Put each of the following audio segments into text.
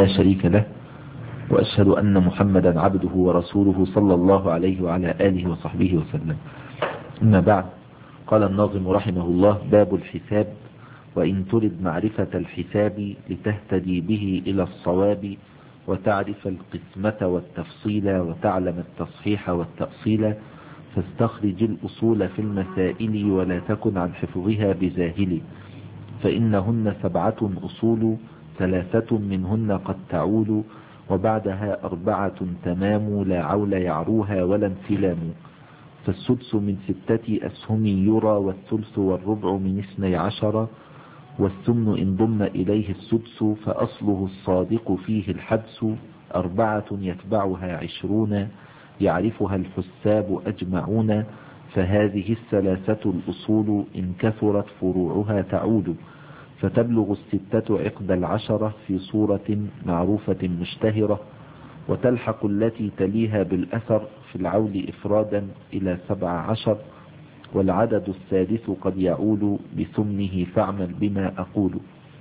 لا شريك له، وأشهد أن محمدا عبده ورسوله صلى الله عليه وعلى آله وصحبه وسلم. أما بعد، قال الناظم رحمه الله: باب الحساب. وإن ترد معرفة الحساب لتهتدي به إلى الصواب، وتعرف القسمة والتفصيل، وتعلم التصحيح والتأصيل، فاستخرج الأصول في المسائل، ولا تكن عن حفظها بزاهل. فإنهن 7 أصول، 3 منهن قد تعول، وبعدها 4 تمام، لا عول يعروها ولا انفلام. فالسدس من 6 أسهم يرى، والثلث والربع من 12، والثمن إن ضم إليه السدس، فأصله الصادق فيه الحدس. 4 يتبعها 20، يعرفها الحساب أجمعون، فهذه 3 الأصول، إن كثرت فروعها تعود. فتبلغ 6 عقد 10 في صورة معروفة مشتهرة، وتلحق التي تليها بالأثر في العول إفرادا إلى 17، والعدد السادس قد يعول بثمنه، فاعمل بما أقول.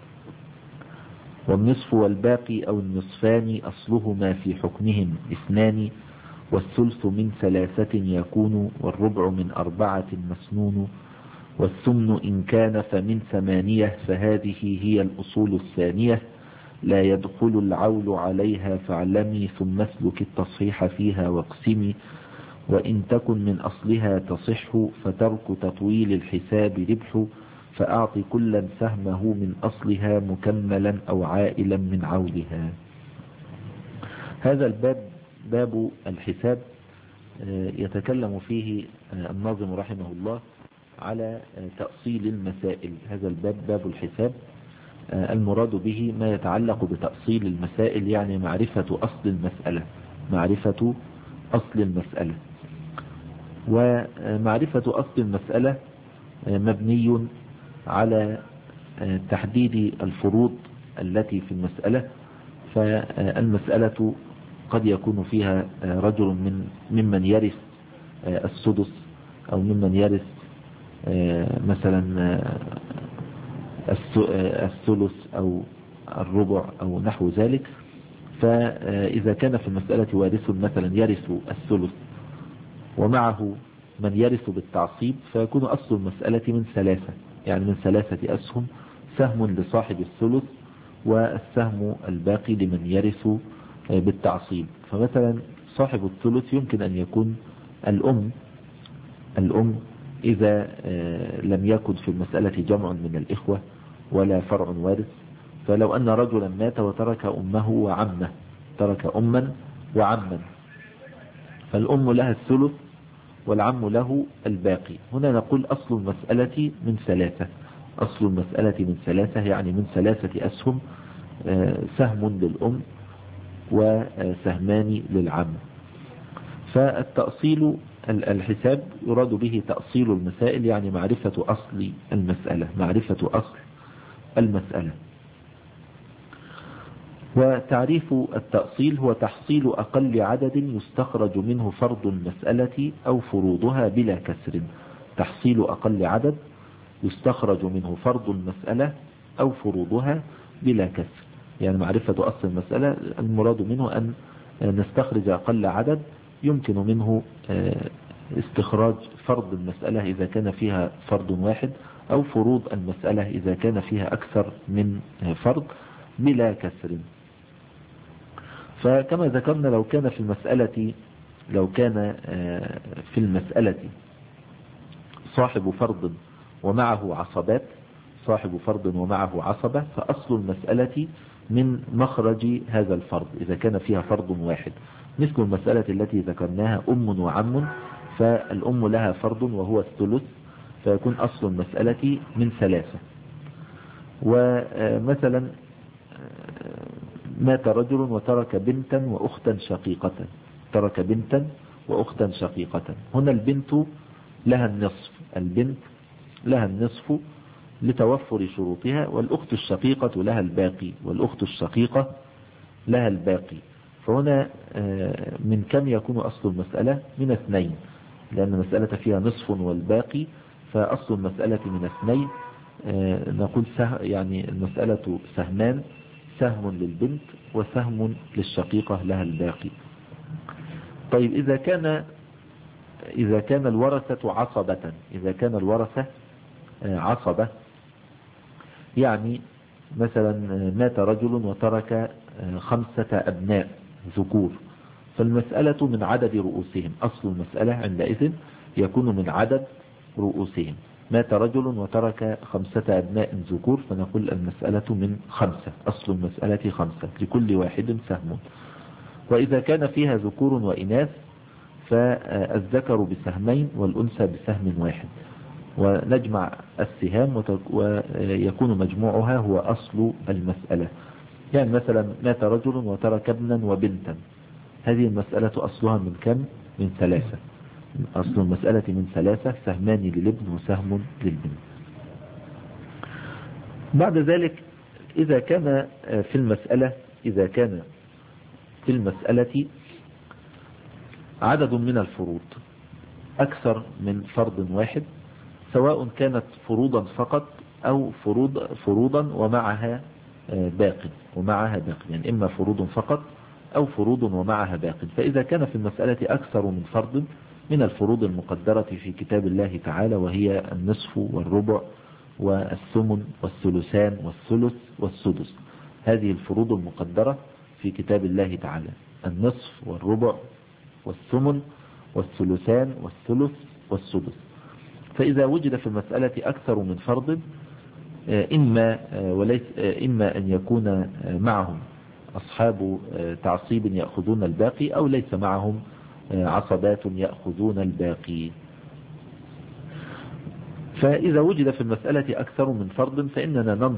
والنصف والباقي أو النصفان، أصلهما في حكمهم 2، والثلث من 3 يكون، والربع من 4 مسنون. والثمن إن كان فمن 8، فهذه هي الأصول الثانية، لا يدخل العول عليها فاعلمي، ثم اسلك التصحيح فيها واقسمي. وإن تكن من أصلها تصح، فترك تطويل الحساب ربح، فأعط كلا سهمه من أصلها، مكملا أو عائلا من عولها. هذا الباب باب الحساب يتكلم فيه الناظم رحمه الله على تأصيل المسائل. هذا الباب باب الحساب، المراد به ما يتعلق بتأصيل المسائل، يعني معرفة أصل المسألة، معرفة أصل المسألة. ومعرفة أصل المسألة مبني على تحديد الفروض التي في المسألة. فالمسألة قد يكون فيها رجل ممن يرث السدس، أو ممن يرث مثلا الثلث أو الربع أو نحو ذلك. فإذا كان في المسألة وارث مثلا يرث الثلث ومعه من يرث بالتعصيب، فيكون أصل المسألة من 3، يعني من 3 أسهم، سهم لصاحب الثلث، والسهم الباقي لمن يرث بالتعصيب. فمثلا صاحب الثلث يمكن أن يكون الأم إذا لم يكن في المسألة جمع من الإخوة ولا فرع وارث. فلو أن رجلا مات وترك أمه وعمه، ترك أما وعما، فالأم لها الثلث والعم له الباقي. هنا نقول أصل المسألة من 3، أصل المسألة من 3، يعني من 3 أسهم، سهم للأم وسهمان للعم. فالتأصيل الحساب يراد به تأصيل المسائل، يعني معرفة أصل المسألة، معرفة أصل المسألة. وتعريف التأصيل هو تحصيل أقل عدد يستخرج منه فرض المسألة أو فروضها بلا كسر. تحصيل أقل عدد يستخرج منه فرض المسألة أو فروضها بلا كسر، يعني معرفة أصل المسألة المراد منه أن نستخرج أقل عدد يمكن منه استخراج فرض المسألة إذا كان فيها فرض واحد، أو فروض المسألة إذا كان فيها أكثر من فرض بلا كسر. فكما ذكرنا، لو كان في المسألة صاحب فرض ومعه عصبات، صاحب فرض ومعه عصبة، فأصل المسألة من مخرج هذا الفرض إذا كان فيها فرض واحد، مثل المسألة التي ذكرناها أم وعم، فالأم لها فرض وهو الثلث، فيكون أصل المسألة من 3. ومثلا مات رجل وترك بنتا وأختا شقيقة، ترك بنتا وأختا شقيقة. هنا البنت لها النصف، البنت لها النصف لتوفر شروطها، والأخت الشقيقة لها الباقي، والأخت الشقيقة لها الباقي. فهنا من كم يكون أصل المسألة؟ من 2، لأن المسألة فيها نصف والباقي، فأصل المسألة من 2. نقول يعني المسألة سهمان، سهم للبنت وسهم للشقيقة لها الباقي. طيب إذا كان الورثة عصبة، إذا كان الورثة عصبة، يعني مثلا مات رجل وترك 5 أبناء ذكور، فالمسألة من عدد رؤوسهم. أصل المسألة عندئذ يكون من عدد رؤوسهم. مات رجل وترك 5 أبناء ذكور، فنقول المسألة من 5. أصل المسألة 5، لكل واحد سهم. وإذا كان فيها ذكور وإناث فالذكر بسهمين والأنثى بسهم واحد، ونجمع السهام ويكون مجموعها هو أصل المسألة. يعني مثلا مات رجل وترك ابنا وبنتا، هذه المسألة أصلها من كم؟ من 3. أصل المسألة من 3، سهمان للابن وسهم للبنت. بعد ذلك إذا كان في المسألة عدد من الفروض أكثر من فرض واحد، سواء كانت فروضا فقط أو فروضا ومعها باق، يعني إما فروض فقط أو فروض ومعها باق. فإذا كان في المسألة أكثر من فرض من الفروض المقدرة في كتاب الله تعالى، وهي النصف والربع والثمن والثلثان والثلث والسدس، هذه الفروض المقدرة في كتاب الله تعالى: النصف والربع والثمن والثلثان والثلث والسدس. فإذا وجد في المسألة أكثر من فرض، إما أن يكون معهم أصحاب تعصيب يأخذون الباقي، أو ليس معهم عصبات يأخذون الباقي. فإذا وجد في المسألة أكثر من فرض فإننا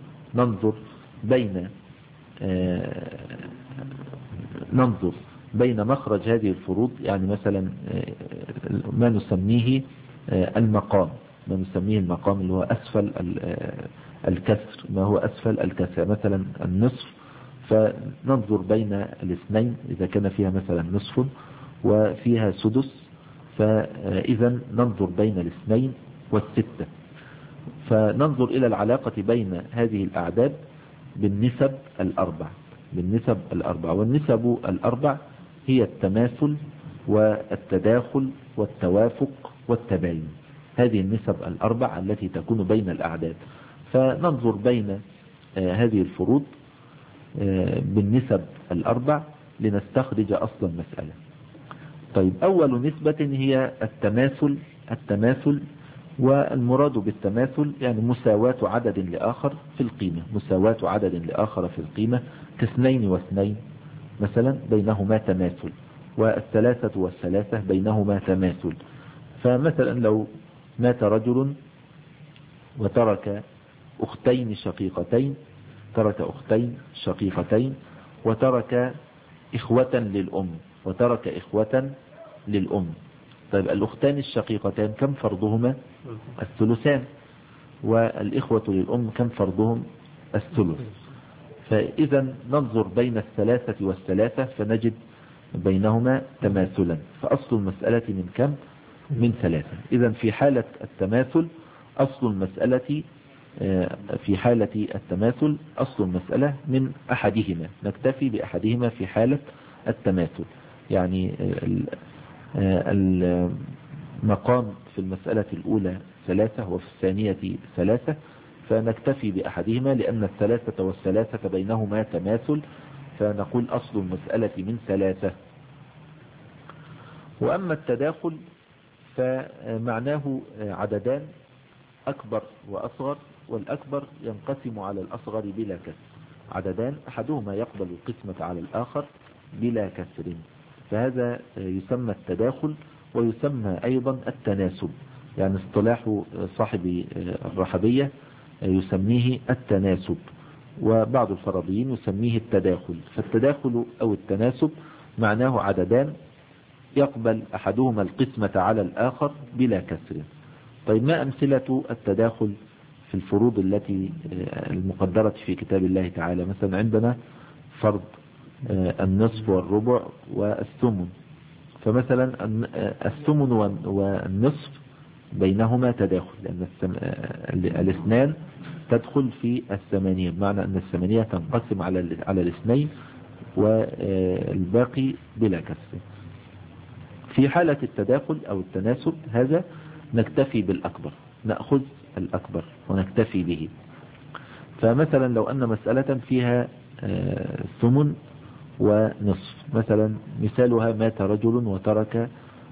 ننظر بين مخرج هذه الفروض، يعني مثلا ما نسميه المقام، اللي هو أسفل الكسر، ما هو أسفل الكسر، مثلا النصف، فننظر بين الاثنين. إذا كان فيها مثلا نصف وفيها سدس، فإذا ننظر بين الاثنين والستة، فننظر إلى العلاقة بين هذه الأعداد بالنسب الأربع. والنسب الأربع هي التماثل والتداخل والتوافق والتباين. هذه النسب الأربع التي تكون بين الأعداد، فننظر بين هذه الفروض بالنسب الأربع لنستخرج أصل المسألة. طيب، أول نسبة هي التماثل، والمراد بالتماثل يعني مساواة عدد لآخر في القيمة، كاثنين واثنين مثلا بينهما تماثل، والثلاثة والثلاثة بينهما تماثل. فمثلا لو مات رجل وترك أختين شقيقتين وترك إخوة للأم. طيب، الأختان الشقيقتان كم فرضهما؟ الثلثان. والإخوة للأم كم فرضهم؟ الثلث. فإذا ننظر بين الثلاثة والثلاثة فنجد بينهما تماثلا، فأصل المسألة من كم؟ من 3. إذا في حالة التماثل أصل المسألة من أحدهما، نكتفي بأحدهما في حالة التماثل. يعني المقام في المسألة الأولى 3 وفي الثانية 3، فنكتفي بأحدهما لأن الثلاثة والثلاثة بينهما تماثل، فنقول أصل المسألة من 3. وأما التداخل فمعناه عددان أكبر وأصغر، والأكبر ينقسم على الأصغر بلا كسر. عددان أحدهما يقبل القسمة على الآخر بلا كسر، فهذا يسمى التداخل، ويسمى أيضا التناسب. يعني اصطلاح صاحب الرحبية يسميه التناسب، وبعض الفرضيين يسميه التداخل. فالتداخل أو التناسب معناه عددان يقبل أحدهما القسمة على الآخر بلا كسر. طيب، ما أمثلة التداخل في الفروض التي المقدرة في كتاب الله تعالى؟ مثلا عندنا فرض النصف والربع والثمن، فمثلا الثمن والنصف بينهما تداخل، لأن الاثنان تدخل في الثمانية، بمعنى أن الثمانية تنقسم على الاثنين والباقي بلا كسر. في حالة التداخل أو التناسب هذا نكتفي بالأكبر، نأخذ الأكبر ونكتفي به. فمثلا لو أن مسألة فيها ثمن ونصف، مثلا مثالها مات رجل وترك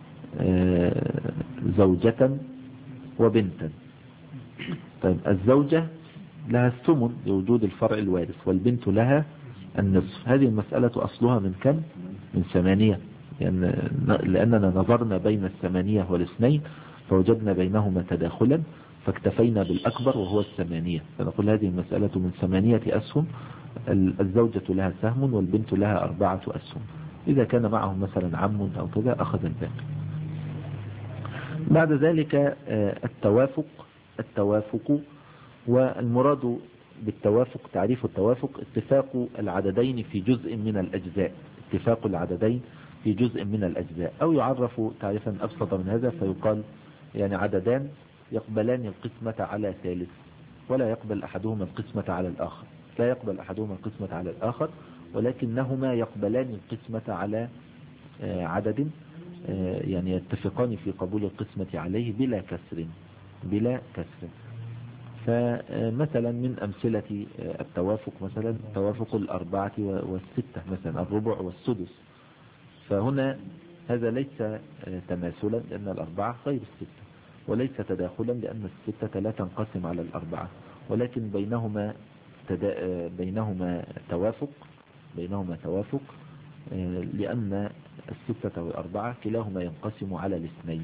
زوجة وبنتا. طيب الزوجة لها الثمن لوجود الفرع الوارث، والبنت لها النصف. هذه المسألة أصلها من كم؟ من 8، لأننا نظرنا بين 8 والاثنين فوجدنا بينهما تداخلا فاكتفينا بالأكبر وهو 8. فنقول هذه المسألة من 8 أسهم، الزوجة لها سهم والبنت لها 4 أسهم. إذا كان معهم مثلا عم أو كذا أخذ الباقي. بعد ذلك التوافق، والمراد بالتوافق تعريف التوافق اتفاق العددين في جزء من الأجزاء، اتفاق العددين في جزء من الأجزاء، أو يعرف تعريفا أبسط من هذا فيقال يعني عددان يقبلان القسمة على ثالث ولا يقبل أحدهما القسمة على الآخر، لا يقبل أحدهما القسمة على الآخر، ولكنهما يقبلان القسمة على عدد، يعني يتفقان في قبول القسمة عليه بلا كسر. فمثلا من أمثلة التوافق مثلا توافق 4 و6، مثلا الربع والسدس. فهنا هذا ليس تماثلا لأن 4 غير 6، وليس تداخلا لأن 6 لا تنقسم على 4، ولكن بينهما توافق لأن 6 و4 كلاهما ينقسم على 2.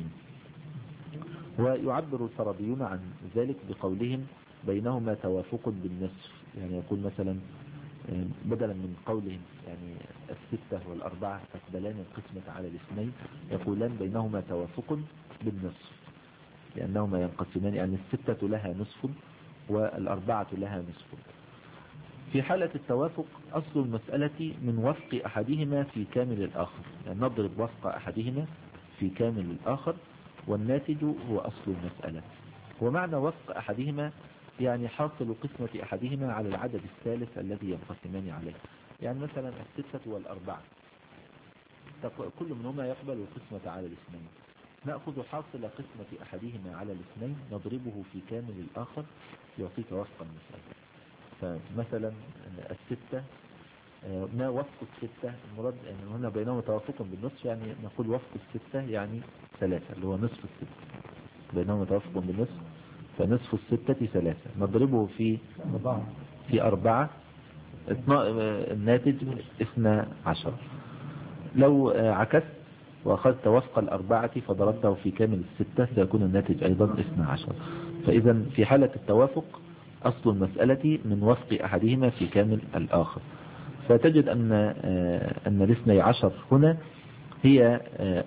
ويعبر الفارابيون عن ذلك بقولهم بينهما توافق بالنصف، يعني يقول مثلا بدلا من قولهم يعني 6 و4 تقبلان القسمة على 2، يقولان بينهما توافق بالنصف لأنهما ينقسمان، يعني 6 لها نصف و4 لها نصف. في حالة التوافق أصل المسألة من وفق أحدهما في كامل الآخر، يعني نضرب وفق أحدهما في كامل الآخر، والناتج هو أصل المسألة. ومعنى وفق أحدهما يعني حاصل قسمة أحدهما على العدد الثالث الذي ينقسمان عليه. يعني مثلا 6 و4 كل منهما يقبل القسمة على 2، نأخذ حاصل قسمة أحدهما على 2 نضربه في كامل الآخر يعطيك وفق المسألة. فمثلا 6 ما وفق 6 المراد أن هنا بينهما توافق بالنصف، يعني نقول وفق 6 يعني 3 اللي هو نصف 6، بينهما توافق بالنصف فنصف 6 3 نضربه في 4 الناتج 12. لو عكست وأخذت وفق 4 فضربته في كامل 6 سيكون الناتج أيضا 12. فإذا في حالة التوافق أصل المسألة من وفق أحدهما في كامل الآخر. فتجد أن 12 هنا هي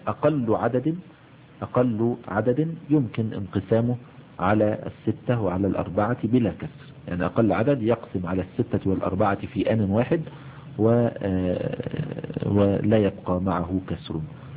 أقل عدد يمكن انقسامه على 6 وعلى 4 بلا كسر، يعني أقل عدد يقسم على 6 و4 في آن واحد ولا يبقى معه كسر.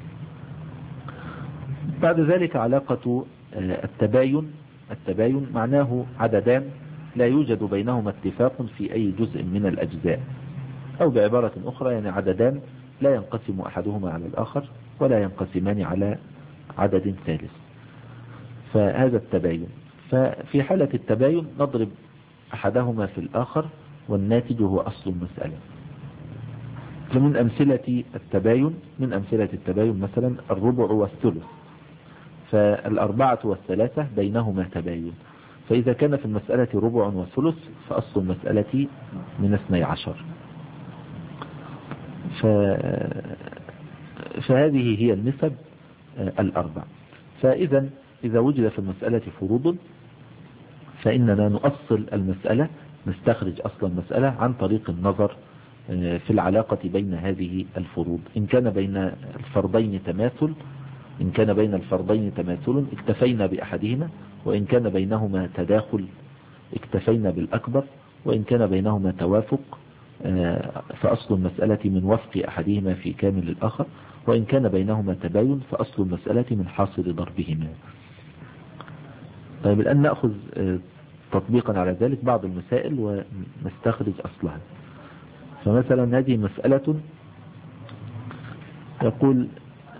بعد ذلك علاقة التباين معناه عددان لا يوجد بينهما اتفاق في أي جزء من الأجزاء، أو بعبارة أخرى يعني عددان لا ينقسم أحدهما على الآخر ولا ينقسمان على عدد ثالث، فهذا التباين. ففي حالة التباين نضرب أحدهما في الآخر والناتج هو أصل المسألة. فمن أمثلة التباين مثلا الربع والثلث، فالأربعة والثلاثة بينهما تباين، فإذا كان في المسألة ربع وثلث فأصل المسألة من 12. فهذه هي النسب الأربع. فإذا إذا وجد في المسألة فروض فإننا نؤصل المسألة، نستخرج أصل المسألة عن طريق النظر في العلاقة بين هذه الفروض. إن كان بين الفرضين تماثل اكتفينا بأحدهما، وإن كان بينهما تداخل اكتفينا بالأكبر، وإن كان بينهما توافق فأصل المسألة من وفق أحدهما في كامل الآخر، وإن كان بينهما تباين فأصل المسألة من حاصل ضربهما. طيب الآن نأخذ تطبيقا على ذلك بعض المسائل ونستخرج أصلها. فمثلا هذه مسألة يقول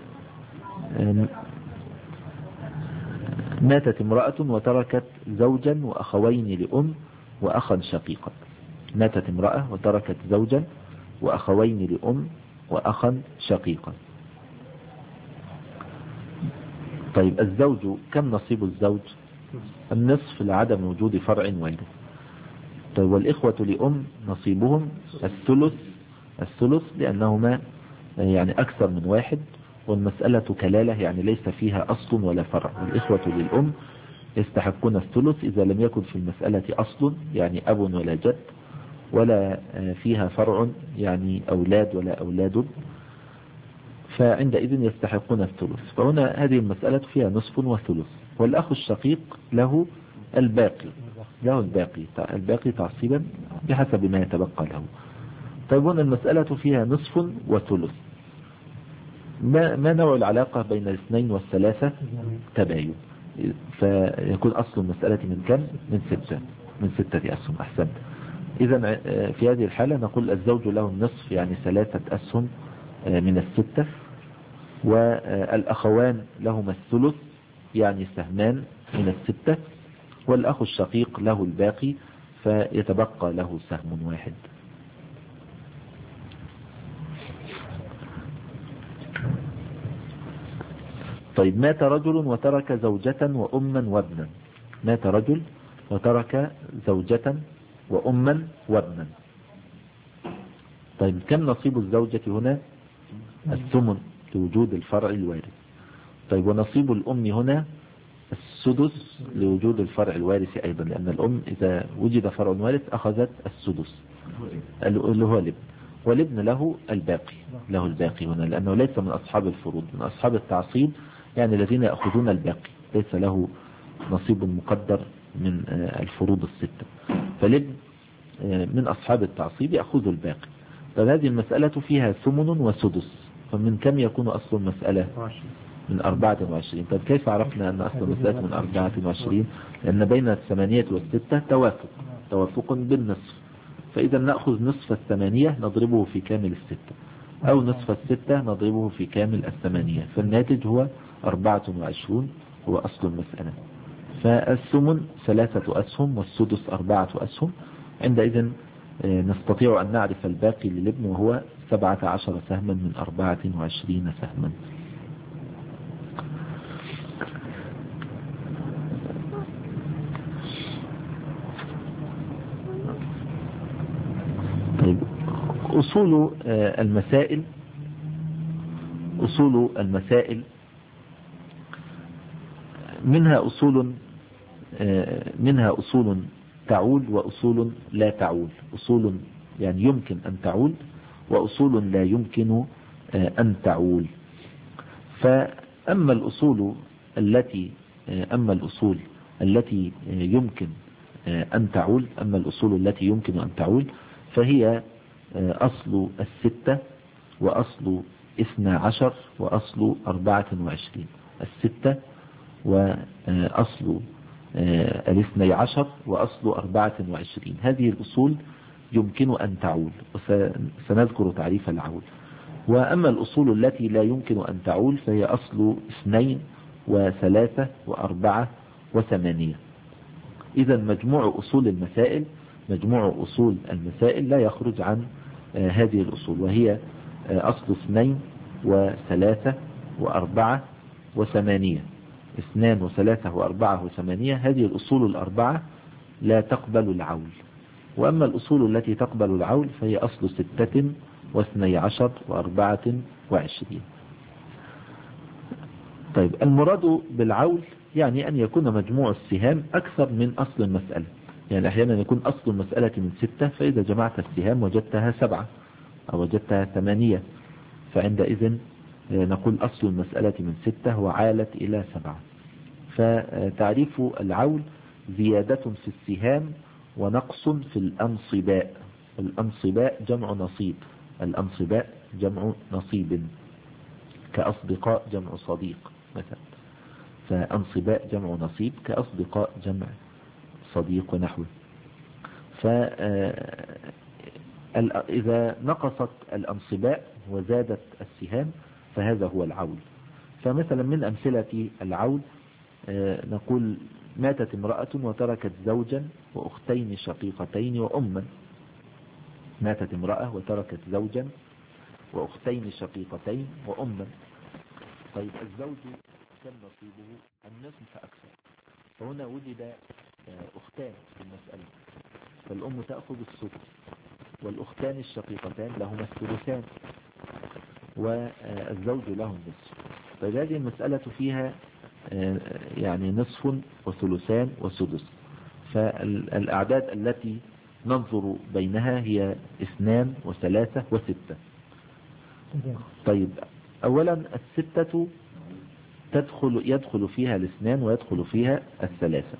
ماتت امرأة وتركت زوجا وأخوين لأم وأخا شقيقا. ماتت امرأة وتركت زوجا وأخوين لأم وأخا شقيقا. طيب الزوج كم نصيب الزوج؟ النصف لعدم وجود فرع وارث. طيب والإخوة لأم نصيبهم الثلث لأنهما يعني أكثر من واحد، والمسألة كلالة يعني ليس فيها أصل ولا فرع. والإخوة للأم يستحقون الثلث إذا لم يكن في المسألة أصل يعني أب ولا جد، ولا فيها فرع يعني أولاد ولا أولاد، فعندئذ يستحقون الثلث. فهنا هذه المسألة فيها نصف وثلث. والأخ الشقيق له الباقي تعصيبا بحسب ما يتبقى له. طيب هنا المسألة فيها نصف وثلث. ما نوع العلاقة بين الاثنين والثلاثة؟ تباين. فيكون أصل المسألة من كم؟ من ستة أسهم. أحسنت. إذا في هذه الحالة نقول الزوج له النصف يعني 3 أسهم من 6، والأخوان لهما الثلث يعني سهمان من 6، والأخ الشقيق له الباقي فيتبقى له سهم واحد. طيب مات رجل وترك زوجة وأما وابنا. مات رجل وترك زوجة وأما وابنا. طيب كم نصيب الزوجة هنا؟ الثمن لوجود الفرع الوارث. طيب ونصيب الأم هنا السدس لوجود الفرع الوارث أيضا، لأن الأم إذا وجد فرع وارث أخذت السدس اللي هو الابن، والابن له الباقي هنا، لأنه ليس من أصحاب الفروض، من أصحاب التعصيب يعني الذين يأخذون الباقي، ليس له نصيب مقدر من الفروض الستة. فالابن من أصحاب التعصيب يأخذ الباقي. طيب هذه المسألة فيها ثمن وسدس، فمن كم يكون أصل المسألة؟ من 24. طيب كيف عرفنا أن أصل المسألة من 24؟ لأن بين 8 و6 توافق بالنصف، فإذا نأخذ نصف 8 نضربه في كامل 6، أو نصف 6 نضربه في كامل 8، فالناتج هو 24 هو أصل المسألة. فالثمن 3 أسهم والسدس 4 أسهم. عندئذ نستطيع أن نعرف الباقي للابن وهو 17 سهما من 24 سهما. طيب أصول المسائل منها أصول تعول وأصول لا تعول. أصول يعني يمكن أن تعول، وأصول لا يمكن أن تعول. فأما الأصول التي يمكن أن تعول، فهي أصل 6 وأصل 12 وأصل 24. 6 وأصل 12 وأصل 24. هذه الأصول يمكن أن تعول، وسنذكر تعريف العول. وأما الأصول التي لا يمكن أن تعول فهي أصل 2 و3 و4 و8. إذا مجموع أصول المسائل لا يخرج عن هذه الأصول، وهي أصل 2 و3 و4 و8. 2 و3 و4 و8. هذه الأصول الأربعة لا تقبل العول. وأما الأصول التي تقبل العول فهي أصل 6 و12 و24. طيب المراد بالعول يعني أن يكون مجموع السهام أكثر من أصل المسألة. يعني أحيانا يكون أصل المسألة من 6، فإذا جمعت السهام وجدتها 7 أو وجدتها 8، فعندئذ نقول أصل المسألة من 6 وعالت إلى 7. فتعريف العول زيادة في السهام ونقص في الأنصباء. الأنصباء جمع نصيب. الأنصباء جمع نصيب، كأصدقاء جمع صديق مثلا. فأنصباء جمع نصيب كأصدقاء جمع الصديق ونحوه. فإذا نقصت الأنصباء وزادت السهام فهذا هو العول. فمثلا من أمثلة العول نقول ماتت امرأة وتركت زوجا وأختين شقيقتين وأما. ماتت امرأة وتركت زوجا وأختين شقيقتين وأما. طيب الزوج كم نصيبه؟ النصف فأكثر. فهنا وجد أختان في المسألة، فالأم تأخذ السدس والأختان الشقيقتان لهما الثلثان والزوج له النصف. طيب هذه المسألة فيها يعني نصف وثلثان وسدس. فالأعداد التي ننظر بينها هي 2 و3 و6. طيب أولا الستة يدخل فيها الاثنان ويدخل فيها الثلاثة.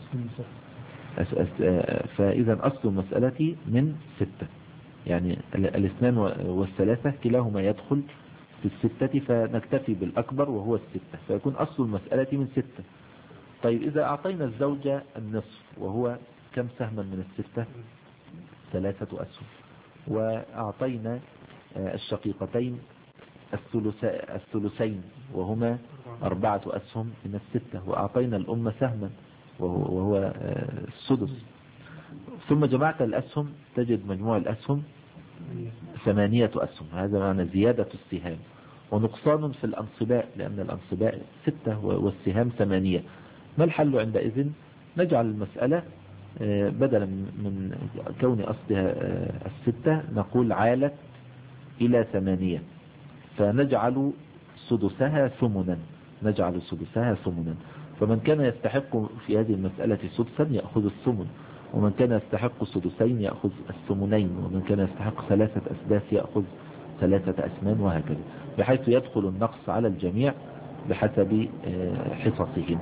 فإذا أصل المسألة من 6، يعني الاثنان والثلاثة كلاهما يدخل في 6، فنكتفي بالأكبر وهو 6، فيكون أصل المسألة من 6. طيب إذا أعطينا الزوج النصف وهو كم سهما من 6؟ 3 أسهم. وأعطينا الشقيقتين الثلثين وهما 4 أسهم من 6، وأعطينا الأم سهما وهو السدس. ثم جمعت الأسهم تجد مجموع الأسهم 8 أسهم. هذا معنى زيادة السهام ونقصان في الأنصباء، لأن الأنصباء 6 والسهام 8. ما الحل عندئذ؟ نجعل المسألة بدلا من كون أصلها 6 نقول عالت إلى 8، فنجعل سدسها ثمنا. نجعل سدسها ثمنا. فمن كان يستحق في هذه المسألة سدسا يأخذ الثمن، ومن كان يستحق سدسين يأخذ الثمنين، ومن كان يستحق 3 أسداس يأخذ 3 أثمان، وهكذا، بحيث يدخل النقص على الجميع بحسب حصصهم.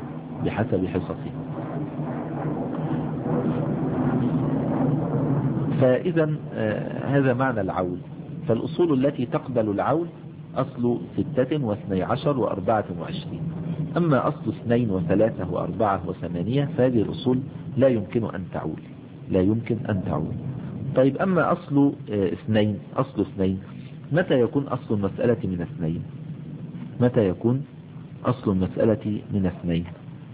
فإذا هذا معنى العول. فالأصول التي تقبل العول أصل 6 و12 و24. أما أصل 2 و3 و4 و8 فهذه الأصول لا يمكن أن تعول. طيب أما أصل 2، متى يكون أصل المسألة من 2؟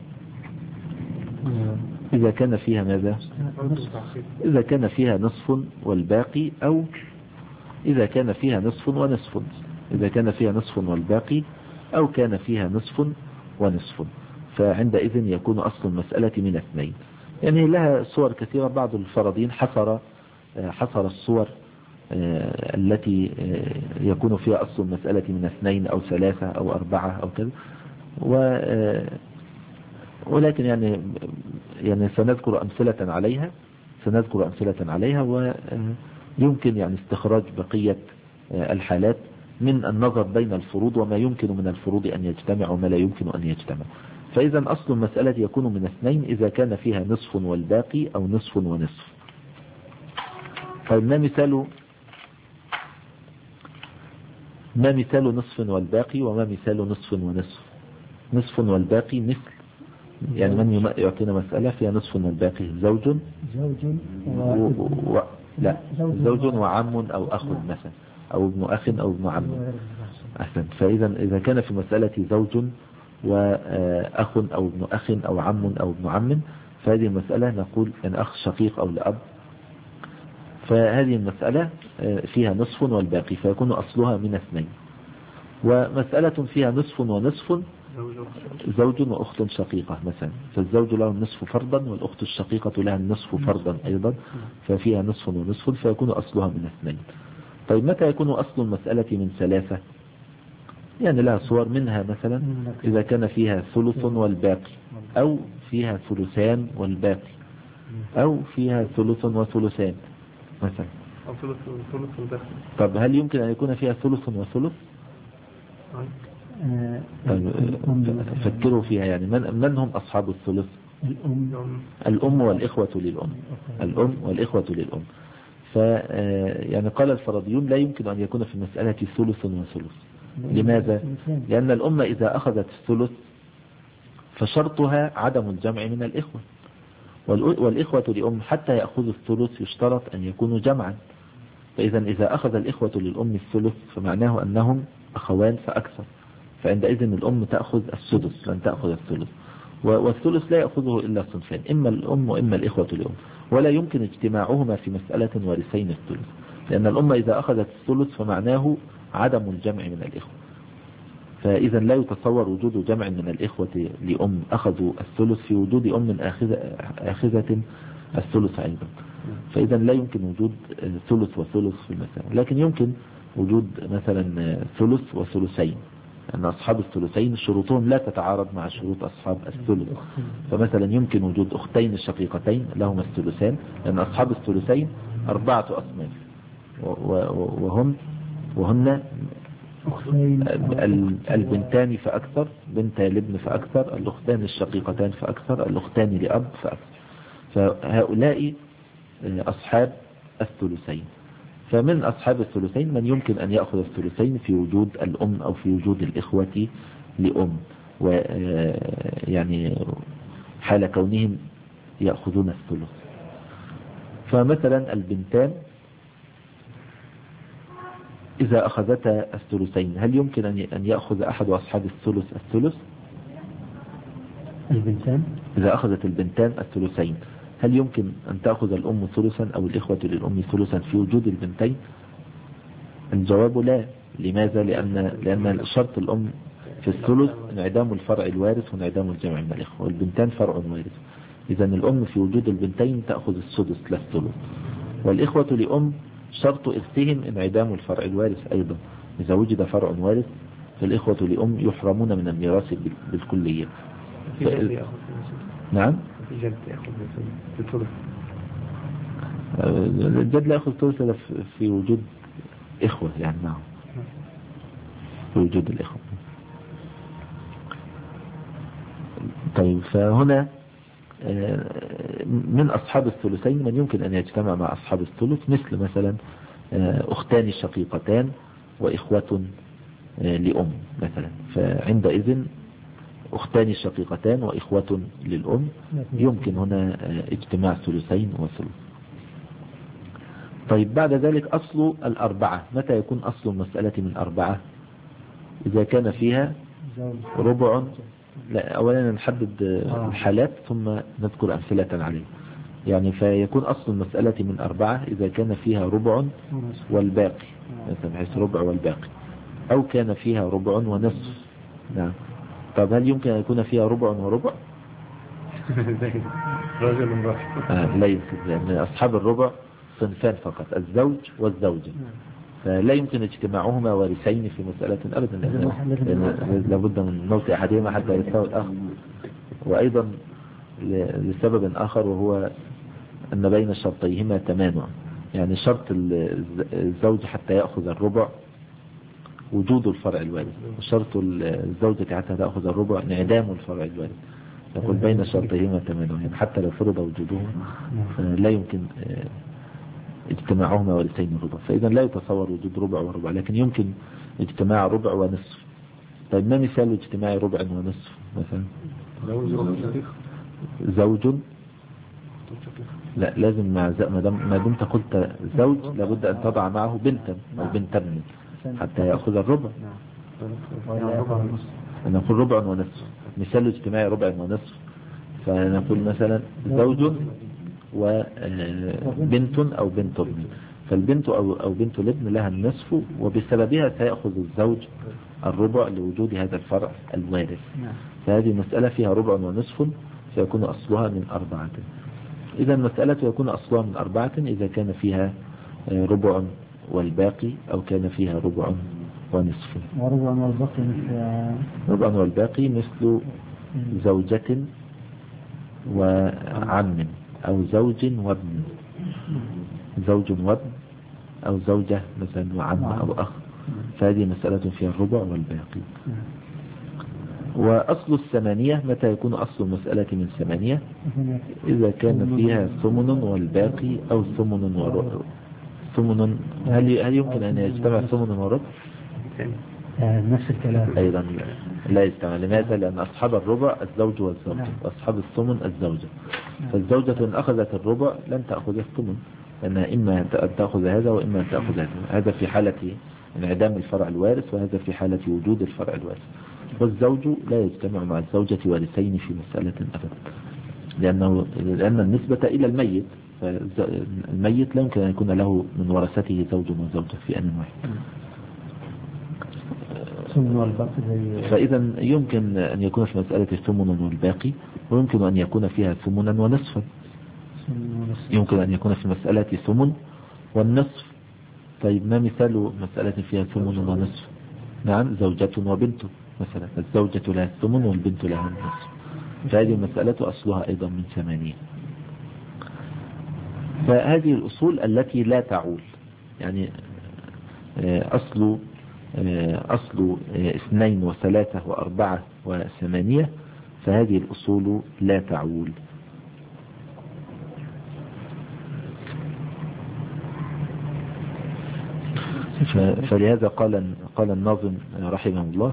إذا كان فيها ماذا؟ إذا كان فيها نصف والباقي، أو إذا كان فيها نصف ونصف. إذا كان فيها نصف والباقي، أو كان فيها نصف ونصف، فعندئذ يكون أصل المسألة من 2. يعني لها صور كثيرة. بعض الفرضين حصر الصور التي يكون فيها أصل المسألة من 2 أو 3 أو 4 أو كذا. ولكن يعني سنذكر أمثلة عليها ويمكن يعني استخراج بقية الحالات من النظر بين الفروض، وما يمكن من الفروض أن يجتمع وما لا يمكن أن يجتمع. فإذا أصل المسألة يكون من 2 إذا كان فيها نصف والباقي أو نصف ونصف. طيب ما مثال نصف والباقي وما مثال نصف ونصف؟ نصف والباقي مثل، يعني من يعطينا مسألة فيها نصف والباقي؟ زوج وعم أو أخ مثلا، أو ابن أخ أو ابن عم. أحسن. فإذا كان في مسألة زوج وأخ أو ابن أخ أو عم أو ابن عم، فهذه المسألة نقول أن أخ شقيق أو لأب. فهذه المسألة فيها نصف والباقي، فيكون أصلها من 2. ومسألة فيها نصف ونصف، زوج وأخت شقيقة مثلا، فالزوج له النصف فرضا والأخت الشقيقة لها النصف فرضا أيضا، ففيها نصف ونصف، فيكون أصلها من 2. طيب متى يكون أصل المسألة من 3؟ يعني لها صور، منها مثلا إذا كان فيها ثلث والباقي، أو فيها ثلثان والباقي، أو فيها ثلث وثلثان مثلا، أو ثلث والباقي. طب هل يمكن أن يكون فيها ثلث وثلث؟ فكروا فيها. يعني من هم أصحاب الثلث؟ الأم والإخوة للأم. يعني قال الفرضيون لا يمكن أن يكون في المسألة ثلث وثلث. لماذا؟ لأن الأم إذا أخذت الثلث فشرطها عدم الجمع من الإخوة، والإخوة لأم حتى يأخذوا الثلث يشترط أن يكونوا جمعا. إذا أخذ الإخوة للأم الثلث فمعناه أنهم أخوان فأكثر، فعندئذ الأم تأخذ السدس لن تأخذ الثلث. والثلث لا يأخذه إلا صنفان، إما الأم وإما الإخوة لأم، ولا يمكن اجتماعهما في مسألة وارثين الثلث، لأن الأم إذا أخذت الثلث فمعناه عدم الجمع من الإخوة. فإذا لا يتصور وجود جمع من الإخوة لأم أخذوا الثلث في وجود أم آخذة الثلث أيضا. فإذا لا يمكن وجود ثلث وثلث في المسألة، لكن يمكن وجود مثلا ثلث وثلثين، أن أصحاب الثلثين شروطهم لا تتعارض مع شروط أصحاب الثلث. فمثلا يمكن وجود أختين الشقيقتين لهما الثلثان، لأن أصحاب الثلثين 4 أصناف، وهن البنتان فأكثر، بنت الابن فأكثر، الأختان الشقيقتان فأكثر، الأختان لأب فأكثر. فهؤلاء أصحاب الثلثين. فمن أصحاب الثلثين من يمكن أن يأخذ الثلثين في وجود الأم أو في وجود الإخوة لأم، ويعني حال كونهم يأخذون الثلث. فمثلا البنتان إذا أخذتا الثلثين هل يمكن أن يأخذ أحد أصحاب الثلث؟ البنتان إذا أخذت البنتان الثلثين هل يمكن أن تأخذ الأم ثلثا أو الإخوة للأم ثلثا في وجود البنتين؟ الجواب لا. لماذا؟ لأن شرط الأم في الثلث انعدام الفرع الوارث وانعدام الجمع من الإخوة، والبنتان فرع وارث. إذا الأم في وجود البنتين تأخذ السدس لا الثلث. والإخوة لأم شرط إرثهم انعدام الفرع الوارث أيضا. إذا وجد فرع وارث فالإخوة لأم يحرمون من الميراث بالكلية. نعم، الجد لا يأخذ ثلث في وجود إخوة، يعني نعم في وجود الإخوة. طيب، فهنا من أصحاب الثلثين من يمكن أن يجتمع مع أصحاب الثلث، مثل مثلا أختان شقيقتان وإخوة لأم مثلا. فعندئذ أختان شقيقتان وإخوة للأم يمكن هنا اجتماع ثلثين وثلث. طيب، بعد ذلك أصل الأربعة. متى يكون أصل المسألة من 4؟ إذا كان فيها ربع. لا، أولا نحدد الحالات ثم نذكر أمثلة عليه. يعني فيكون أصل المسألة من 4 إذا كان فيها ربع والباقي، مثلا بحيث ربع والباقي، أو كان فيها ربع ونصف. نعم. طب هل يمكن أن يكون فيها ربع وربع؟ رجل واحد. ليس، لأن أصحاب الربع صنفان فقط، الزوج والزوجة، فلا يمكن اجتماعهما وارثين في مسألة أبدا، لأن لابد من موت أحدهما حتى يستوي الآخر. وأيضا لسبب آخر، وهو أن بين شرطيهما تمانع. يعني شرط الزوج حتى يأخذ الربع وجود الفرع الوارث، وشرط الزوجة حتى تأخذ الربع انعدام الفرع الوارث. يقول بين شرطيهما تمانع، يعني حتى لو فرض وجودهما فلا يمكن اجتماعهما ورثين الربع. فإذا لا يتصور وجود ربع وربع، لكن يمكن اجتماع ربع ونصف. طيب، ما مثال اجتماع ربع ونصف مثلا؟ زوج. لا، لازم ما دمت قلت زوج لابد أن تضع معه بنتا أو بنت ابن حتى يأخذ الربع. نقول ربع ونصف. مثال اجتماع ربع ونصف، فنقول مثلا زوج وبنت أو بنت ابن. فالبنت أو بنت الابن لها النصف، وبسببها سيأخذ الزوج الربع لوجود هذا الفرع الوارث. فهذه مسألة فيها ربع ونصف، فيكون أصلها من 4. إذا المسألة يكون أصلها من 4 إذا كان فيها ربع والباقي، أو كان فيها ربع ونصف. ربع والباقي مثل زوجة وعم، أو زوج وابن، زوج وابن، أو زوجة مثلا وعم أو أخ. فهذه مسألة فيها الربع والباقي. وأصل 8 متى يكون أصل المسألة من 8؟ إذا كان فيها ثمن والباقي، أو ثمن وربع. ثمن، هل يمكن أن يجتمع ثمن وربع؟ نفس الكلام أيضا لا يجتمع. لماذا؟ لأن أصحاب الربع الزوج والزوجة، وأصحاب الثمن الزوجة. فالزوجة إن أخذت الربع لن تأخذ الثمن، لأنها إما أن تأخذ هذا وإما أن تأخذ هذا. هذا في حالة انعدام الفرع الوارث، وهذا في حالة وجود الفرع الوارث. والزوج لا يجتمع مع الزوجة وارثين في مسألة أبدا، لأن النسبة إلى الميت، فالميت لا يمكن أن يكون له من ورثته زوج وزوجة في آن واحد. فإذا يمكن أن يكون في مسألة ثمن والباقي، ويمكن أن يكون فيها ثمنا ونصفا. يمكن أن يكون في مسألة ثمن والنصف. طيب ما مثال مسألة فيها ثمن ونصف؟ نعم، زوجة وبنت مثلا، الزوجة لها الثمن والبنت لها النصف، فهذه المسألة أصلها أيضا من 8. فهذه الأصول التي لا تعول، يعني أصل 2 و3 و4 و8، فهذه الأصول لا تعول. فلهذا قال الناظم رحمه الله: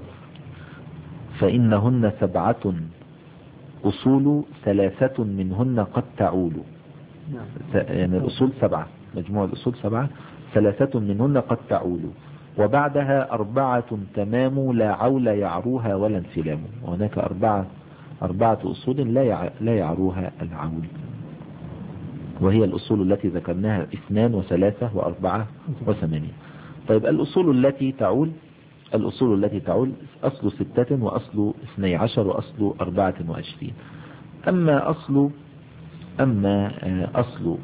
فإنهن 7 أصول 3 منهن قد تعول. يعني الأصول 7، مجموع الأصول 7، 3 منهن قد تعول، وبعدها 4 تمام لا عول يعروها ولا انسلام. وهناك 4 أصول لا يعروها العول، وهي الأصول التي ذكرناها 2 و3 و4 و8. طيب الأصول التي تعول، أصل 6 وأصل 12 وأصل 24. أما أصل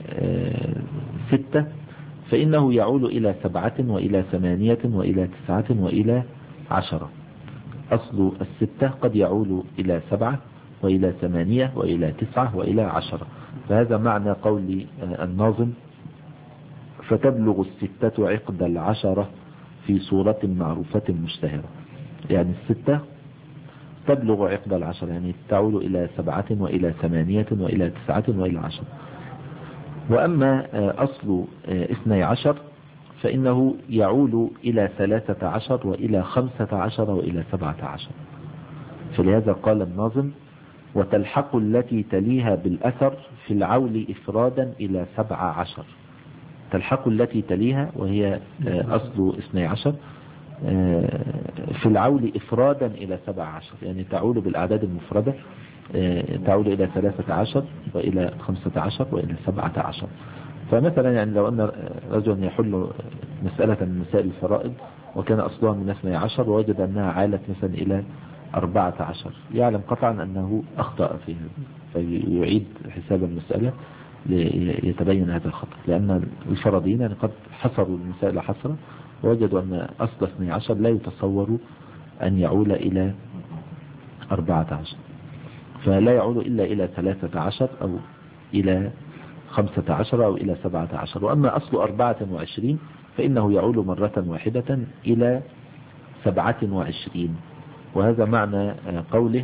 6 فإنه يعول إلى 7 وإلى 8 وإلى 9 وإلى 10. أصل 6 قد يعول إلى 7 وإلى 8 وإلى 9 وإلى 10. فهذا معنى قول الناظم: فتبلغ 6 عقد 10 في صورة معروفة مشتهرة. يعني 6 تبلغ عقد 10، يعني تعول إلى 7 وإلى 8 وإلى 9 وإلى 10. وأما أصل 12 فإنه يعول إلى 13 وإلى 15 وإلى 17. فلهذا قال الناظم: وتلحق التي تليها بالأثر في العول إفرادا إلى 17. تلحق التي تليها وهي أصل 12 في العول إفرادا إلى 17، يعني تعول بالأعداد المفردة، تعول إلى 13 وإلى 15 وإلى 17. فمثلا يعني لو أن رجل يحل مسألة من مسائل الفرائض وكان أصلها من 12 ووجد أنها عالت مثلا إلى 14، يعلم قطعا أنه أخطأ فيها، فيعيد حساب المسألة ليتبين هذا الخطأ، لأن الفرضيين يعني قد حصروا المسائل حصرا ووجدوا أن أصل 12 لا يتصور أن يعول إلى 14، فلا يعود إلا إلى 13 أو إلى 15 أو إلى 17. وأما أصل 24 فإنه يعول مرة واحدة إلى 27. وهذا معنى قوله: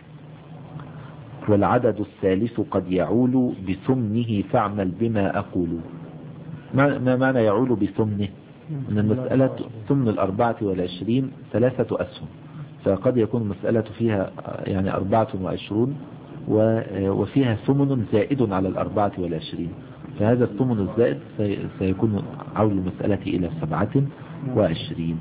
والعدد الثالث قد يعول بثمنه فاعمل بما أقول. ما معنى يعول بثمنه؟ أن المسألة ثمن 24 3 أسهم، فقد يكون المسألة فيها يعني 24 وفيها ثمن زائد على 24، فهذا الثمن الزائد سيكون عول المسألة إلى 27.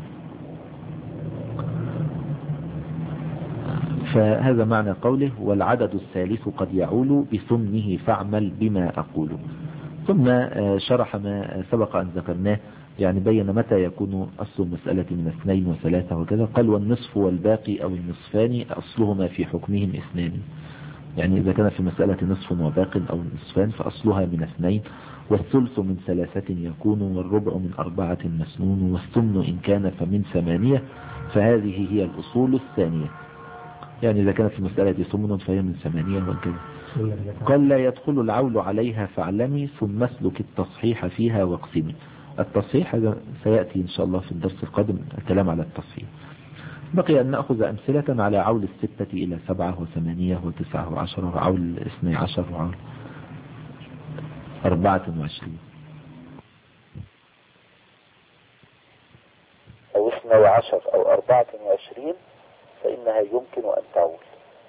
فهذا معنى قوله: والعدد الثالث قد يعول بثمنه فاعمل بما أقول. ثم شرح ما سبق أن ذكرناه، يعني بين متى يكون أصل المسألة من 2 و3 وكذا. قال: والنصف والباقي أو النصفان أصلهما في حكمهم 2. يعني إذا كان في مسألة نصف وباق أو نصفان فأصلها من 2، والثلث من 3 يكون، والربع من 4 مسنون، والثمن إن كان فمن 8. فهذه هي الأصول الثانية. يعني إذا كانت في مسألة ثمن فهي من 8 وكذا. قال: لا يدخل العول عليها فاعلمي، ثم اسلك التصحيح فيها واقسمي. التصحيح هذا سيأتي إن شاء الله في الدرس القادم الكلام على التصحيح. بقي أن نأخذ أمثلة على عول 6 إلى 7 و8 و9 و10 وعول 12 وعول 24. أو 12 أو 24 فإنها يمكن أن تعول.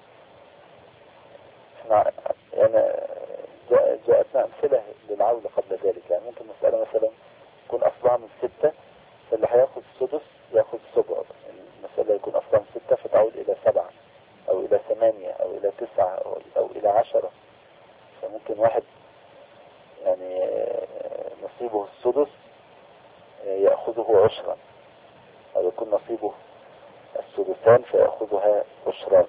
يعني جاءتنا أمثلة للعول قبل ذلك. يعني ممكن مسألة مثلا يكون أصلها من 6، فاللي هياخد السدس ياخد سبع. المسألة يكون أصلها من 6 فتعود إلى 7 أو إلى 8 أو إلى 9 أو إلى 10. فممكن واحد يعني نصيبه السدس يأخذه عشرا، أو يكون نصيبه السدسان فيأخذها عشران.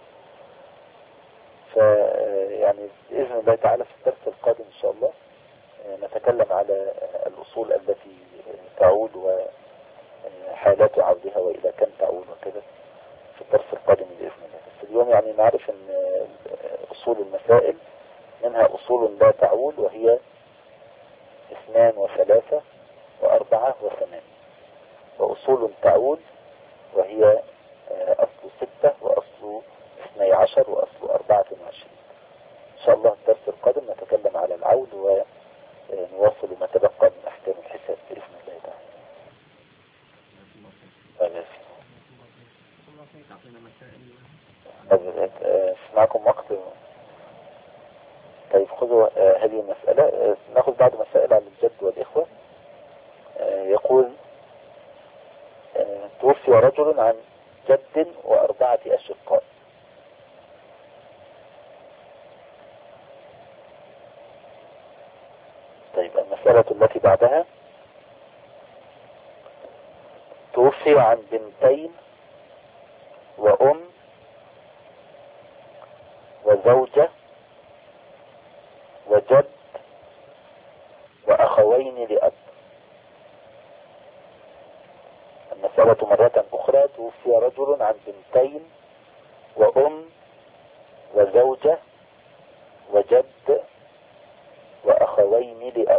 فيعني بإذن الله تعالى في الدرس القادم إن شاء الله نتكلم على الأصول التي تعود وحالات عودها وإلى كم تعود وكذا في الدرس القادم بإذن الله. بس اليوم يعني نعرف أن أصول المسائل منها أصول لا تعود، وهي 2 و3 و4 و8، وأصول تعود وهي أصل 6 وأصل 12 وأصل 24. إن شاء الله الدرس القادم نتكلم على العود ونواصل ما تبقى من أحكام الحساب بإذن الله تعالى. معكم وقت؟ طيب خذوا هذه المسألة، نأخذ بعض مسائل عن الجد والإخوة. يقول توفي رجل عن جد و4 أشقاء. طيب المسألة التي بعدها توفي عن بنتين وأم وزوجة وجد وأخوين لأب. المسألة مرة أخرى توفي رجل عن بنتين وأم وزوجة وجد وأخوين لأب.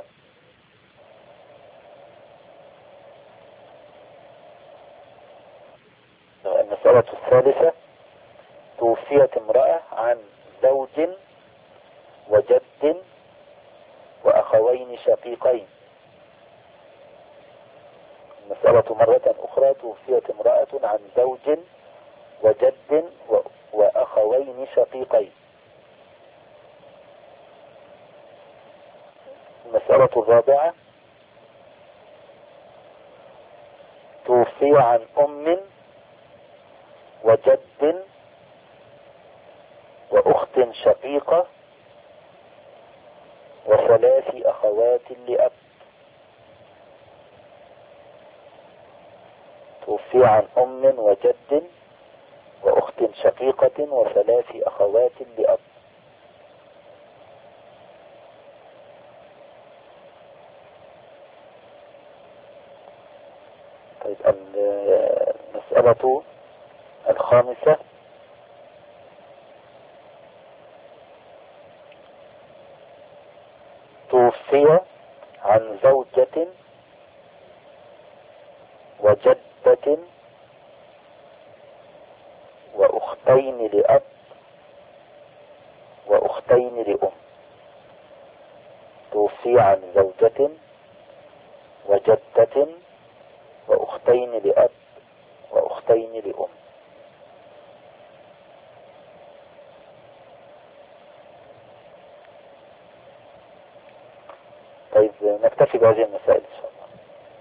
المسألة الثالثة توفيت امرأة عن زوج وجد وأخوين شقيقين. المسألة مرة أخرى توفيت امرأة عن زوج وجد وأخوين شقيقين. المسألة الرابعة توفي عن أم وجد وأخت شقيقة و3 أخوات لأب. توفي عن أم وجد وأخت شقيقة و3 أخوات لأب. طيب المسألة الخامسة توفي عن زوجة وجدة وأختين لأب وأختين لأم. توفي عن زوجة وجدة وأختين لأب وأختين لأم. طيب نكتفي بهذه المسائل إن شاء الله.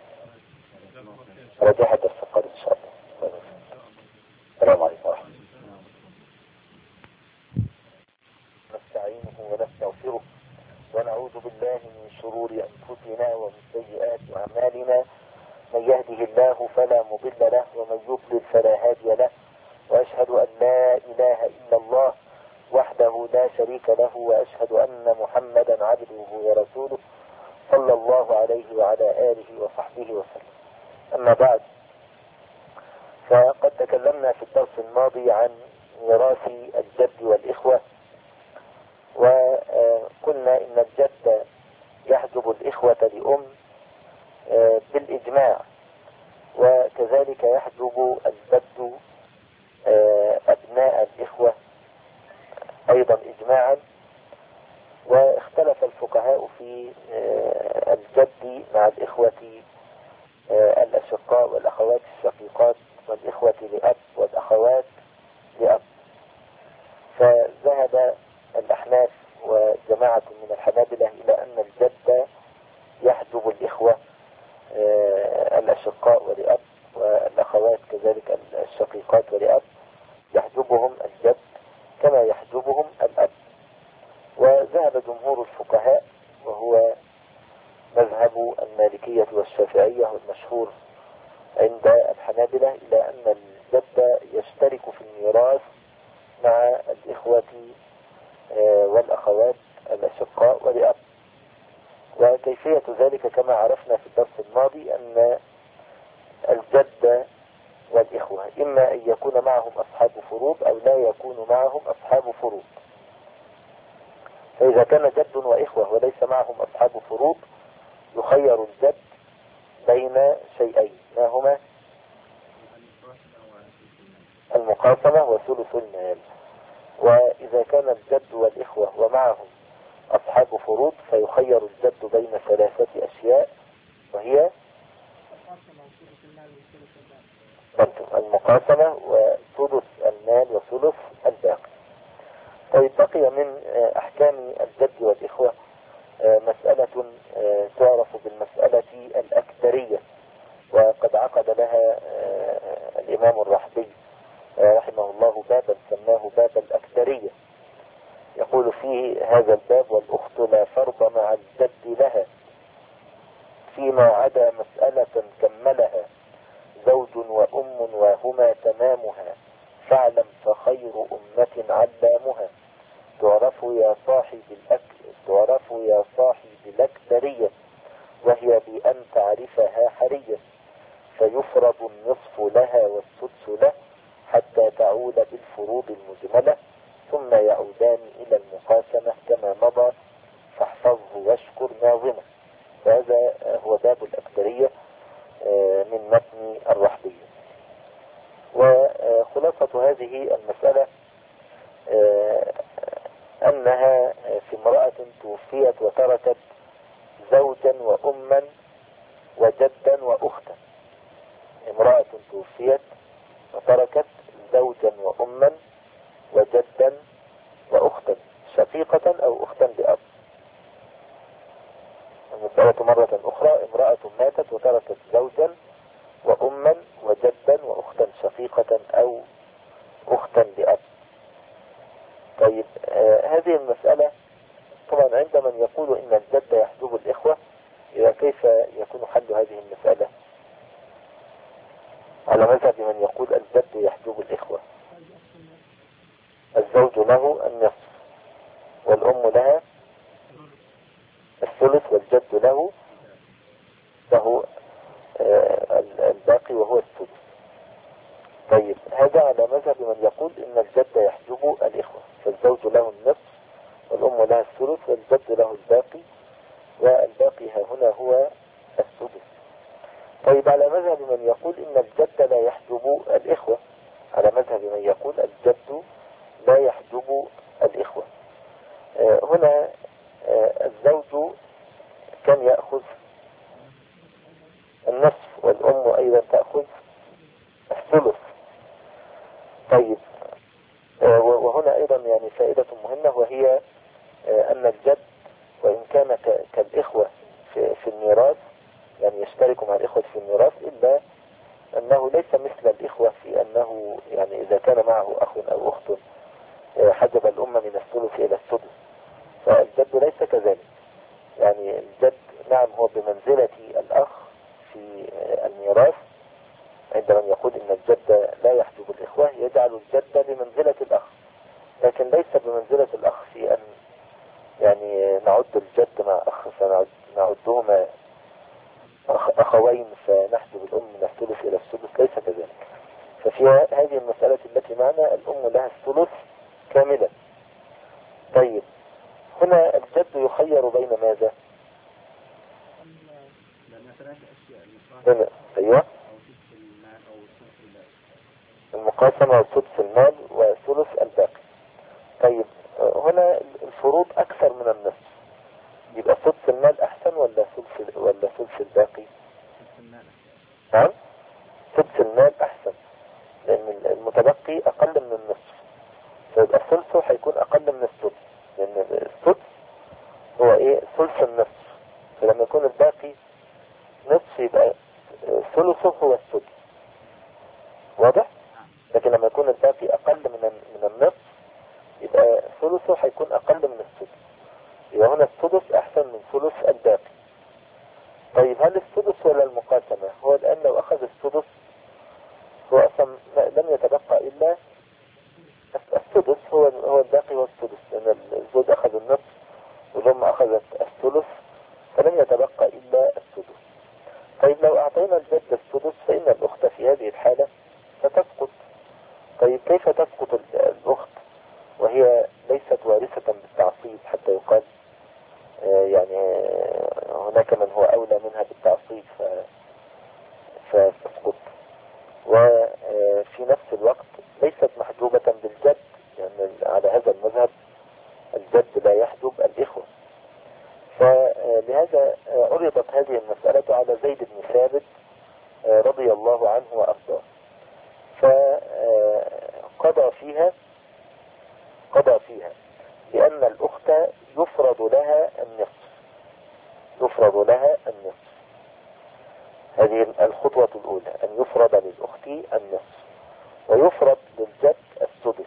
رجع الدرس القادم إن شاء الله. السلام عليكم ورحمة الله. نستعينه ونستغفره ونعوذ بالله من شرور أنفسنا ومن سيئات أعمالنا. من يهده الله فلا مضل له ومن يضلل فلا هادي له. وأشهد أن لا إله إلا الله وحده لا شريك له، وأشهد أن محمدا عبده ورسوله صلى الله عليه وعلى آله وصحبه وسلم. أما بعد، فقد تكلمنا في الدرس الماضي عن ميراث الجد والإخوة، وقلنا إن الجد يحجب الإخوة لأم بالإجماع، وكذلك يحجب الجد أبناء الإخوة أيضا إجماعا. واختلف الفقهاء في الجد مع الإخوة الأشقاء والأخوات والأخوات الشقيقات والإخوة لأب والأخوات لأب. فذهب الأحناف وجماعة من الحنابلة إلى أن الجد يحجب الإخوة الأشقاء ولأب، والأخوات كذلك الشقيقات ولأب يحجبهم الجد كما يحجبهم الأب. وذهب جمهور الفقهاء وهو مذهب المالكية والشافعية والمشهور عند الحنابلة إلى أن الجد يشترك في الميراث مع الإخوة والأخوات الأشقاء ولأب. وكيفية ذلك كما عرفنا في الدرس الماضي أن الجد والإخوة إما أن يكون معهم أصحاب فروض أو لا يكون معهم أصحاب فروض. فإذا كان جد وإخوة وليس معهم أصحاب فروض يخير الجد بين شيئين، ما هما؟ المقاسمة وثلث المال. وإذا كان الجد والإخوة ومعهم أصحاب فروض فيخير الجد بين ثلاثة أشياء، وهي المقاسمة وثلث المال وثلث الباقي. طيب بقي من أحكام الجد والإخوة مسألة تعرف بالمسألة الأكثرية، وقد عقد لها الإمام الرحبي رحمه الله بابا سماه باب الأكثرية. يقول فيه هذا الباب: والأخت لا فرض مع الجد لها فيما عدا مسألة كملها زوج وأم وهما تمامها، فاعلم فخير أمة علامها، تعرف يا صاحب الأكثرية وهي بأن تعرفها حرية، فيفرض النصف لها والسدس له حتى تعود بالفروض المجملة، ثم يعودان إلى المقاسمة كما مضى، فاحفظه واشكر ناظمه. وهذا هو باب الأكثرية من متن الرحبية. وخلاصة هذه المسألة أنها في امرأة توفيت وتركت زوجا وأما وجدا وأختا. امرأة توفيت وتركت زوجا وأما وجدا وأختا شقيقة أو أختا لأب. المسألة مرة أخرى: امرأة ماتت وتركت زوجا وأما وجدا وأختا شقيقة أو أختا لأب. طيب هذه المسألة طبعا عند من يقول إن الجد يحجب الإخوة، إذا كيف يكون حل هذه المسألة؟ على مذهب من يقول الجد يحجب الإخوة، الزوج له النصف والأم لها الثلث والجد له الباقي وهو الثلث. طيب هذا على مذهب من يقول إن الجد يحجب الإخوة، فالزوج له النصف والأم لها الثلث والجد له الباقي، والباقي هنا هو السدس. طيب على مذهب من يقول إن الجد لا يحجب الإخوة، على مذهب من يقول الجد لا يحجب الإخوة، هنا الزوج كم يأخذ؟ النصف، والأم أيضا تأخذ الثلث. طيب وهنا أيضا يعني فائدة مهمة، وهي أن الجد وإن كان كالإخوة في الميراث، يعني يشترك مع الإخوة في الميراث، إلا أنه ليس مثل الإخوة في أنه يعني إذا كان معه أخ أو أخت حجب الأم من الثلث إلى السدس، فالجد ليس كذلك. يعني الجد نعم هو بمنزلة الأخ في الميراث، عندما يقول إن الجد لا يحجب الإخوة يجعل الجد بمنزلة الأخ، لكن ليس بمنزلة الأخ في أن يعني نعد الجد مع أخ فنعدهما أخوين فنحجب الأم من الثلث إلى السدس، ليس كذلك. ففي هذه المسألة التي معنا الأم لها الثلث كاملا. طيب هنا الجد يخير بين ماذا؟ أيوة، المقاسمة وسدس المال وثلث الباقي. طيب هنا الفروض أكثر من النصف، يبقى سدس المال أحسن ولا ثلث الباقي؟ نعم ثلث المال أحسن، لأن المتبقي أقل من النصف، فيبقى ثلثه هيكون أقل من الثلث، لأن الثلث هو إيه؟ ثلث النصف، فلما يكون الباقي نصف يبقى ثلثه هو الثلث. واضح؟ لكن لما يكون الباقي أقل من النصف يبقى ثلثه هيكون أقل من الثلث، يبقى هنا الثلث أحسن من ثلث الباقي. طيب هل الثلث ولا المقاسمة؟ هو الآن لو أخذ الثلث هو أصلا لم يتبقى إلا الثلث، هو الباقي هو الثلث، لأن الزوج أخذ النصف والأم أخذت الثلث، فلم يتبقى إلا الثلث. طيب لو أعطينا الجد الثلث فإن الأخت في هذه الحالة ستسقط. طيب كيف تسقط الأخت وهي ليست وارثة بالتعصيب حتى يقال يعني هناك من هو أولى منها بالتعصيب فتسقط، وفي نفس الوقت ليست محجوبة بالجد، يعني على هذا المذهب الجد لا يحجب الإخوة. فلهذا عرضت هذه المسألة على زيد بن ثابت رضي الله عنه وأرضاه، فقضى فيها بأن الأخت يفرض لها النصف. هذه الخطوة الأولى، أن يفرض للأخت النصف ويفرض للجد السدس،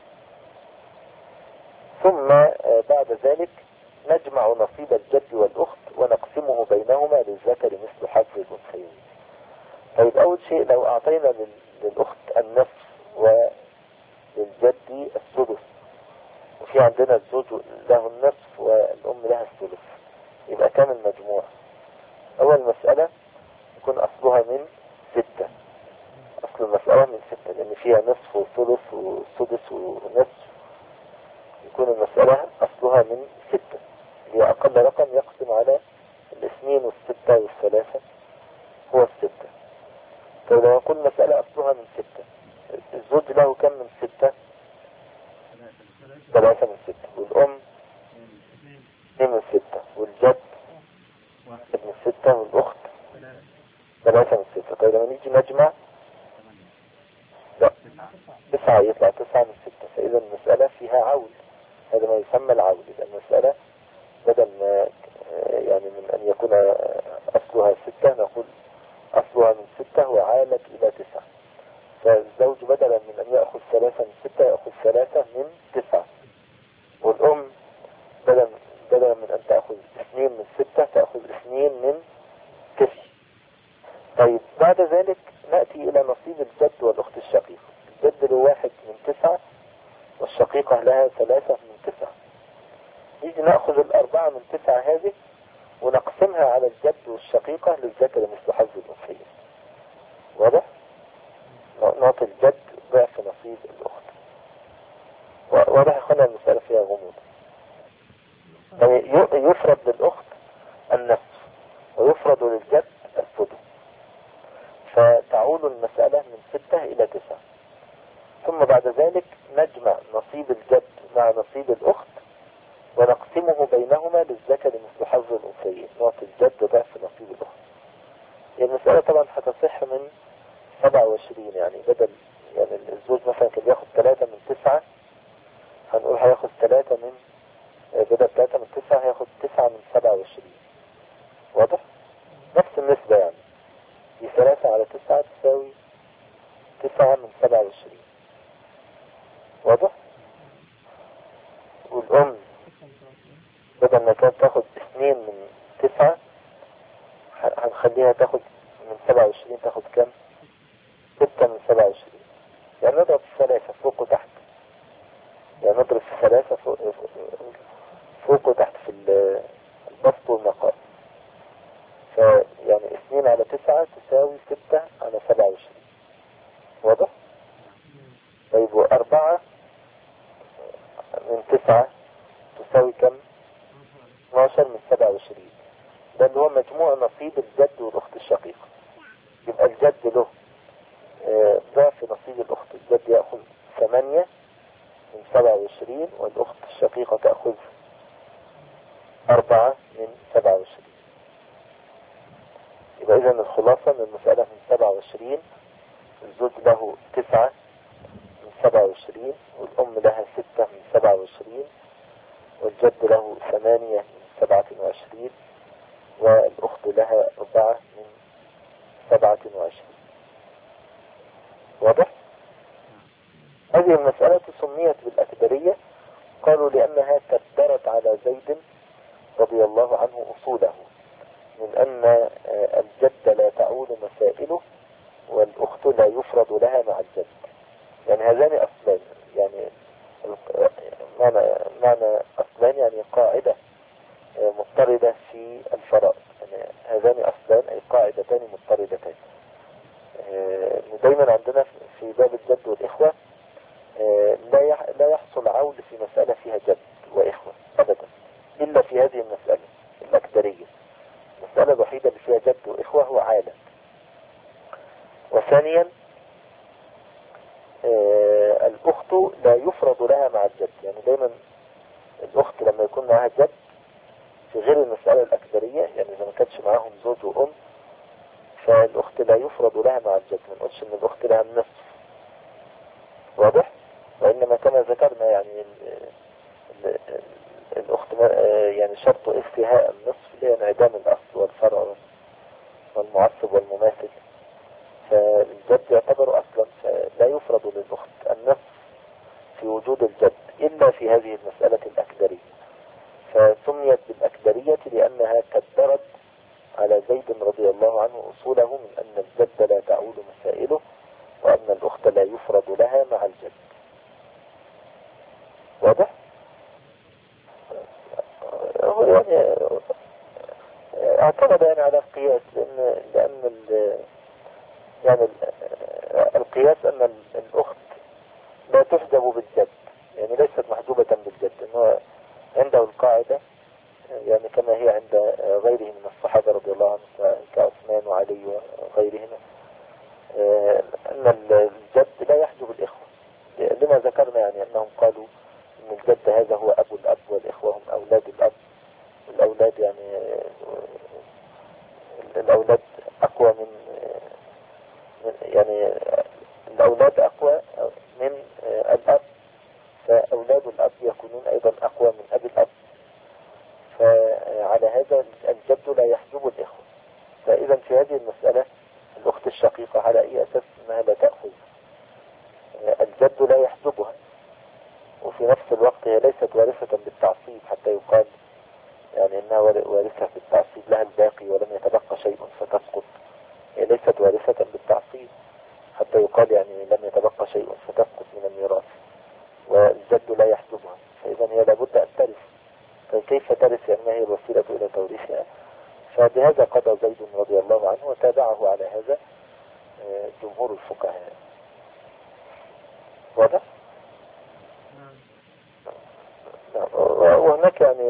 ثم بعد ذلك نجمع نصيب الجد والأخت ونقسمه بينهما للذكر مثل حظ الأنثيين. طيب أول شيء لو أعطينا للأخت النصف وللجد السدس، وفي عندنا الزوج له النصف والأم لها الثلث، يبقى كام المجموع؟ أول مسألة يكون أصلها من 6، أصل المسألة من 6 لأن فيها نصف وثلث وسدس ونصف، يكون المسألة أصلها من 6، هي أقل رقم يقسم على 2 و6 و3 هو 6. طيب لو نقول مسألة أصلها من 6، الزوج له كم من 6؟ 3 من 6، والأم 2 من 6، والجد 1 من 6، والأخت 3 من 6. طيب لما نيجي نجمع لا 9 يطلع 9 من 6، فإذا المسألة فيها عول، هذا ما يسمى العول. يبقى المسألة بدل ما يعني من أن يكون أصلها 6 نقول أصلها من 6 وعالت إلى 9، فالزوج بدلا من أن يأخذ 3 من 6 يأخذ 3 من 9، والأم بدلا من أن تأخذ 2 من 6 تأخذ 2 من 9. طيب بعد ذلك نأتي إلى نصيب الجد والأخت الشقيقة. الجد له 1 من 9 والشقيقة لها 3 من 9. نيجي نأخذ 4 من 9 هذه ونقسمها على الجد والشقيقة للذكر مثل حظ الأنثيين. واضح؟ نعطي الجد ضعف نصيب الأخت. واضح يا اخوانا المسألة فيها غموض. يعني يفرض للأخت النصف ويفرض للجد السدس، فتعول المسألة من 6 إلى 9. ثم بعد ذلك نجمع نصيب الجد مع نصيب الأخت ونقسمه بينهما للذكر مثل حظ الأنثيين، نعطي الجد ضعف نصيب الأخت. يعني المسألة طبعا هتصح من 27، يعني بدل يعني الزوج مثلا كان ياخد 3 من 9 هنقول هياخد 3 من بدل 3 من 9 هياخد 9 من 27. واضح؟ نفس النسبة يعني دي 3 على 9 تساوي 9 من 27. واضح؟ والأم بدل ما كانت تاخد 2 من 9 هنخليها تاخد من 27 تاخد كام؟ 6 من 27. يعني نضرب في 3 فوق وتحت، يعني نضرب في 3 فوق وتحت في البسط والنقاء، فيعني 2 على 9 تساوي 6 على 27. واضح؟ طيب و4 من 9 تساوي كم؟ 12 من 27. ده اللي هو مجموع نصيب الجد والأخت الشقيقة. يبقى الجد له ضعف نصيب الأخت، الجد يأخذ 8 من 27 والأخت الشقيقة تأخذ 4 من 27. يبقى إذن الخلاصة من المسألة من 27 الزوج له 9 من 27، والأم لها 6 من 27، والجد له 8 من 27، والأخت لها 4 من 27. واضح؟ هذه المسألة سميت بالأكدرية، قالوا لأنها كدرت على زيد رضي الله عنه أصوله، من أن الجد لا تعول مسائله، والأخت لا يفرض لها مع الجد. يعني هذان أصلان، يعني معنى أصلان يعني قاعدة مضطردة في الفرائض. يعني هذان أصلان أي قاعدتان مضطردتان. دايما عندنا في باب الجد والإخوة لا يحصل عول في مسألة فيها جد وإخوة أبدا، إلا في هذه المسألة الأكدرية. المسألة الوحيدة اللي فيها جد وإخوة هو عالة. وثانيا الأخت لا يفرض لها مع الجد. يعني دايما الأخت لما يكون معها جد في غير المسألة الأكدرية، يعني إذا ما كانش معاهم زوج وأم، فالأخت لا يفرض لها مع الجد. ما نقولش إن الأخت لها النصف، واضح؟ وإنما كما ذكرنا يعني الأخت يعني شرط إفتهاء النصف اللي هي انعدام الأصل والفرع والمعصب والمماثل، فالجد يعتبر أصلا، فلا يفرض للأخت النصف في وجود الجد إلا في هذه المسألة الأكدرية. فسميت بالأكدرية لأنها كدرت على زيد رضي الله عنه أصوله، من أن الجد لا تعول مسائله، وأن الأخت لا يفرض لها مع الجد. واضح؟ هو يعني اعتمد يعني على القياس، لأن يعني القياس أن الأخت لا تحجب بالجد، يعني ليست محجوبة بالجد، إنه عنده القاعدة يعني كما هي عند غيره من الصحابة رضي الله عنهم كعثمان وعلي وغيرهم، أن الجد لا يحجب الإخوة، لما ذكرنا يعني أنهم قالوا أن الجد هذا هو أبو الأب، والإخوة هم أولاد الأب. الأولاد يعني الأولاد أقوى من يعني الأولاد أقوى من الأب، فأولاد الأب يكونون أيضا أقوى من أبي الأب، فعلى هذا الجد لا يحجب الإخوة. فإذا في هذه المسألة الأخت الشقيقة على أي أساس أنها لا تأخذ؟ الجد لا يحجبها، وفي نفس الوقت هي ليست وارثة بالتعصيب حتى يقال يعني أنها وارثة بالتعصيب، لها الباقي ولم يتبقى شيء فتسقط. هي ليست وارثة بالتعصيب حتى يقال يعني لم يتبقى شيء فتسقط من الميراث، والجد لا يحجبها، فإذا هي لابد أن ترث. فكيف ترث يعني ما هي الوسيلة إلى توريثها؟ فبهذا قضى زيد رضي الله عنه، وتابعه على هذا جمهور الفقهاء. واضح؟ وهناك يعني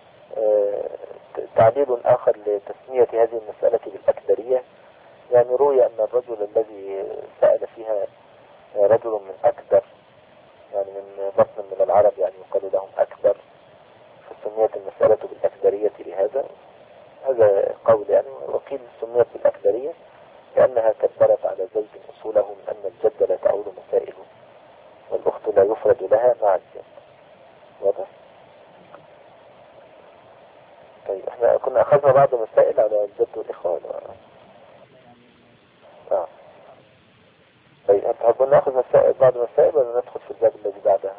تعليل آخر لتسمية هذه المسألة بالأكدرية. يعني روي أن الرجل الذي سأل فيها رجل من أكدر، يعني من بطن من العرب، يعني يقال لهم أكدر، فسميت المسألة بالأكدرية لهذا. هذا قول يعني، وقيل سميت بالأكدرية لأنها كدرت على زيد أصوله، من أن الجد لا تعول مسائله، والأخت لا يفرد لها مع الجد. واضح؟ طيب احنا كنا أخذنا بعض مسائل على الجد والإخوة. طيب هتحبون ناخذ مسائل بعض مسائل ولا ندخل في الباب الذي بعدها؟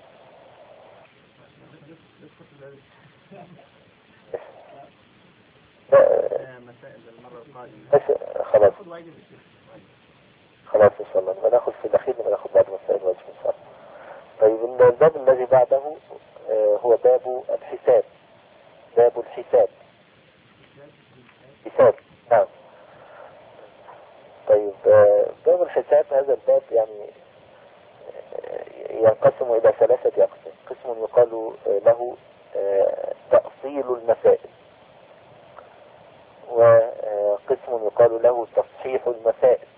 مسائل المرة القادمة. خلاص إن شاء الله ناخذ في الأخير، ناخذ بعض مسائل واجب إن شاء الله. طيب الباب الذي بعده هو باب الحساب. باب الحساب. حساب، نعم. طيب باب الحساب، هذا الباب يعني ينقسم إلى 3 أقسام. قسم يقال له تأصيل المسائل، وقسم يقال له تصحيح المسائل،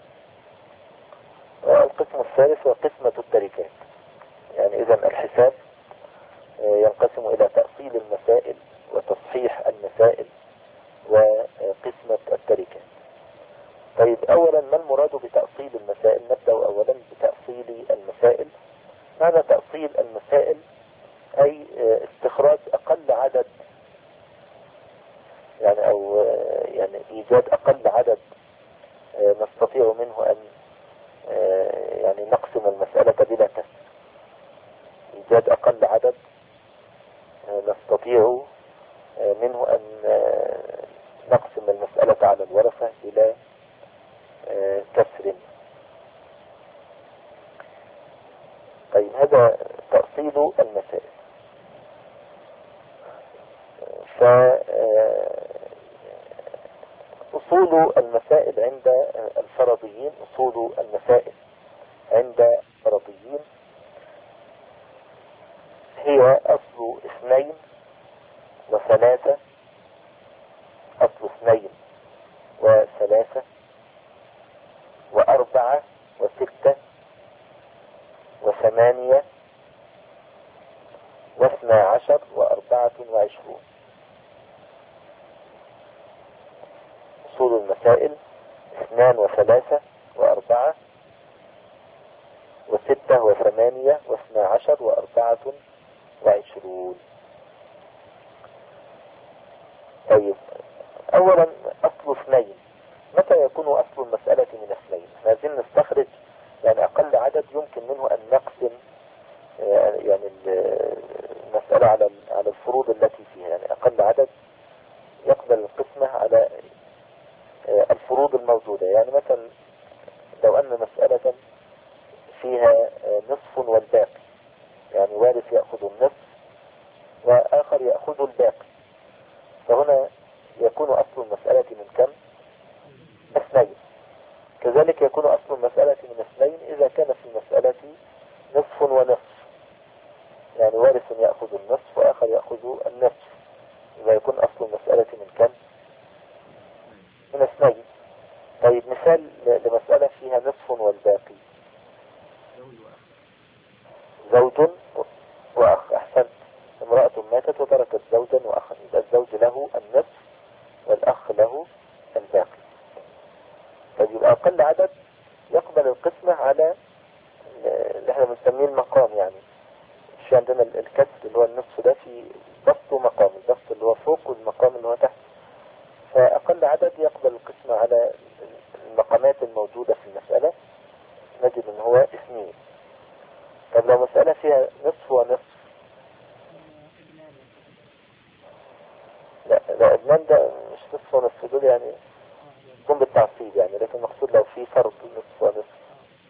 والقسم الثالث هو قسمة التركات. يعني إذا الحساب ينقسم إلى تأصيل المسائل وتصحيح المسائل وقسمة التركات. طيب أولا ما المراد بتأصيل المسائل؟ نبدأ أولا بتأصيل المسائل. معنى تأصيل المسائل أي استخراج أقل عدد، يعني أو يعني إيجاد أقل عدد نستطيع منه أن يعني نقسم المسألة بلا كسر. إيجاد أقل عدد نستطيع منه أن نقسم المسألة على الورثة بلا كسر. طيب هذا تأصيل المسائل. فأصول المسائل عند الفرضيين، أصول المسائل عند الفرضيين هي أصل 2 و3، أصل 2 و3 و4 و6 و8 و12 و24. أصول المسائل 2 و3 و4 و6 و8 و12 و24. طيب أولا أصل 2، متى يكون أصل المسألة من 2؟ لازم نستخرج يعني أقل عدد يمكن منه أن نقسم يعني المسألة على الفروض التي فيها، يعني أقل عدد يقبل القسمة على الفروض الموجودة. يعني مثلا لو أن مسألة فيها نصف والباقي، يعني وارث يأخذ النصف وآخر يأخذ الباقي، فهنا يكون أصل المسألة من كم؟ 2. كذلك يكون أصل المسألة من 2 إذا كان في المسألة نصف ونصف، يعني وارث يأخذ النصف وآخر يأخذ النصف، إذا يكون أصل المسألة من كم؟ من 2. طيب مثال لمسألة فيها نصف والباقي، زوج وأخ. أحسنت، امرأة ماتت وتركت زوجا وأخا، يبقى الزوج له النصف والأخ له الباقي. طيب يبقى أقل عدد يقبل القسمة على اللي احنا بنسميه المقام. يعني مش عندنا الكسر اللي هو النصف ده في بسط ومقام، البسط اللي هو فوق والمقام اللي هو تحت، فأقل عدد يقبل القسمة على المقامات الموجودة في المسألة نجد ان هو 2. طب لو مسألة فيها نصف ونصف، لا ابنان ده مش نصف ونصف، دول يعني يكون بالتعصيب يعني، لكن المقصود لو في فرض نصف ونصف.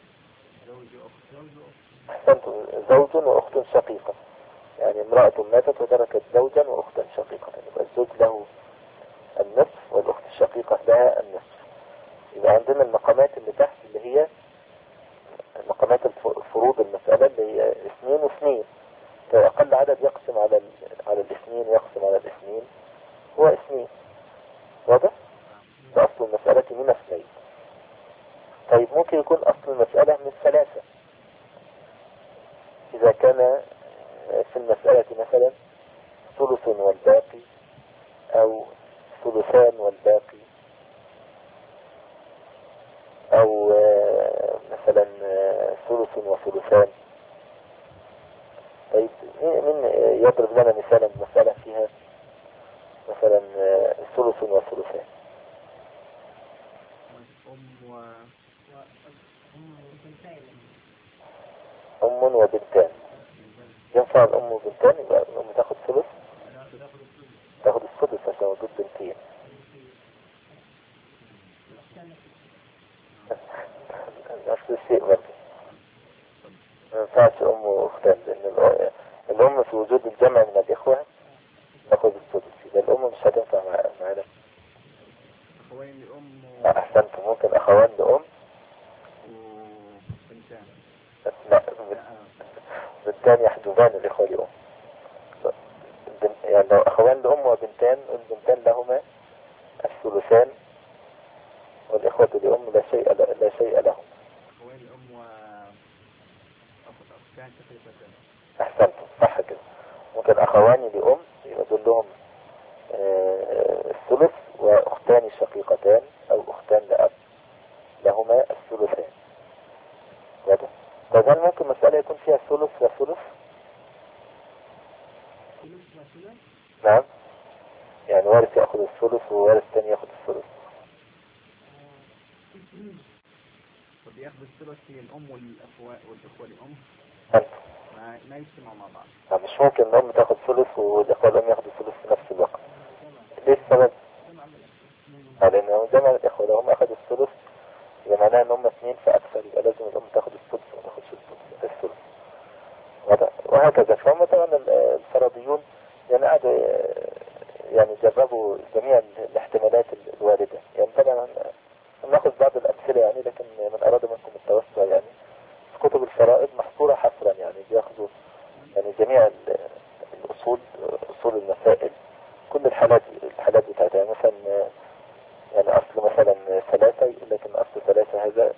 احسنتم، زوج واخت شقيقة، يعني امرأة ماتت وتركت زوجا واختا شقيقة، يبقى الزوج له النصف والاخت الشقيقة لها النصف. يبقى عندنا المقامات اللي تحت اللي هي مقامات الفروض المسألة اللي هي 2 و2. فأقل عدد يقسم على 2 يقسم على 2 هو 2. واضح؟ ده أصل المسألة من 2. طيب ممكن يكون أصل المسألة من 3، إذا كان في المسألة مثلا ثلث والباقي أو ثلثان والباقي، أو مثلا ثلث وثلثان. طيب من يضرب لنا مثالا مسألة فيها مثلا ثلث وثلثان؟ أم وبنتان. ينفع الأم وبنتان؟ يبقى الأم تاخد ثلث، تاخد السدس عشان وجود بنتين. نفس الشيء برضه، ما ينفعش أم وأختان، لأن الأم في وجود الجمع من الإخوة تاخد السدس، يبقى الأم مش هتنفع معنا. أخوين لأم أحسنت، ممكن أخوان لأم وبنتان. لا، بنتان يحجبان الإخوة لأم. يعني لو أخوان لأم وبنتان، البنتان لهما الثلثان والإخوة لأم لا شيء لهم. أخوين لأم وأختان شقيقتان. أحسنت، صح كده. ممكن أخوان لأم يقول لهم الثلث، وأختان شقيقتان أو أختان لأب لهما الثلثان. واضح؟ طب هل ممكن مسألة يكون فيها ثلث وثلث؟ نعم، يعني وارث يأخذ الثلث ووارث تاني يأخذ الثلث. فبياخد الثلث هي الأم والإخوة لأم أنت ما يجتمعوا مع بعض. مش ممكن الأم تأخذ ثلث والإخوة الأم يأخذوا ثلث في نفس الوقت. ليه السبب؟ لأن جمع الإخوة لو هم أخذوا الثلث يبقى معناها إن هم اثنين فأكثر، يبقى لازم الأم تأخذ الثلث وما تأخذش الثلث. وهكذا. فهم طبعا الفرضيون يعني قعدوا يعني جربوا جميع الاحتمالات الواردة. يعني طبعا ناخذ بعض الأمثلة يعني، لكن من أراد منكم التوسع يعني في كتب الفرائض محصورة حصرا، يعني بياخذوا يعني جميع الأصول، أصول المسائل، كل الحالات بتاعتها. يعني مثلا يعني أصل مثلا ثلاثة يقول لك إن أصل ثلاثة هذا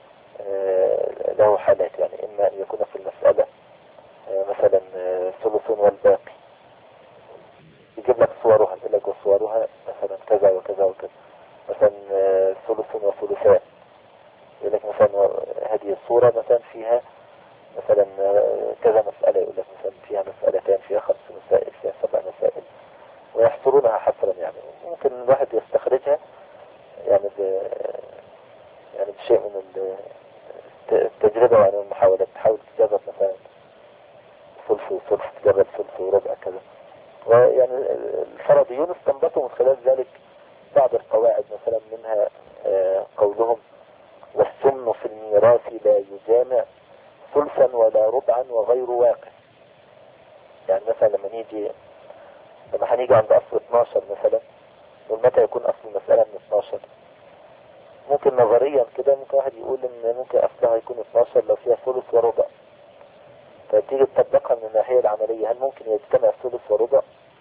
له حالات، يعني إما أن يكون في المسألة مثلا ثلث والباقي، يجيب لك صورها، يقول لك وصورها مثلا كذا وكذا وكذا. مثلا ثلث وثلثان، يقول لك مثلا هذه الصورة مثلا فيها مثلا كذا مسألة، يقول لك مثلا فيها مسألتان، فيها 5 مسائل، فيها 7 مسائل، ويحصرونها حصرا. يعني ممكن الواحد يستخرجها يعني يعني بشيء من التجربة، يعني المحاولة، تحاول تجرب مثلا ثلث وثلث، تجرب ثلث وربع كذا. ويعني الفرضيون استنبطوا من خلال ذلك بعض القواعد، مثلا منها قولهم والسمن في الميراث لا يجامع ثلثا ولا ربعا وغير واقع. يعني مثلا لما هنيجي عند أصل 12 مثلا، ومتى يكون أصل المسألة من 12؟ ممكن نظريا كده ممكن واحد يقول ان ممكن أصلها يكون 12 لو فيها ثلث وربع. فتيجي تطبقها من الناحية العملية، هل ممكن يجتمع ثلث وربع؟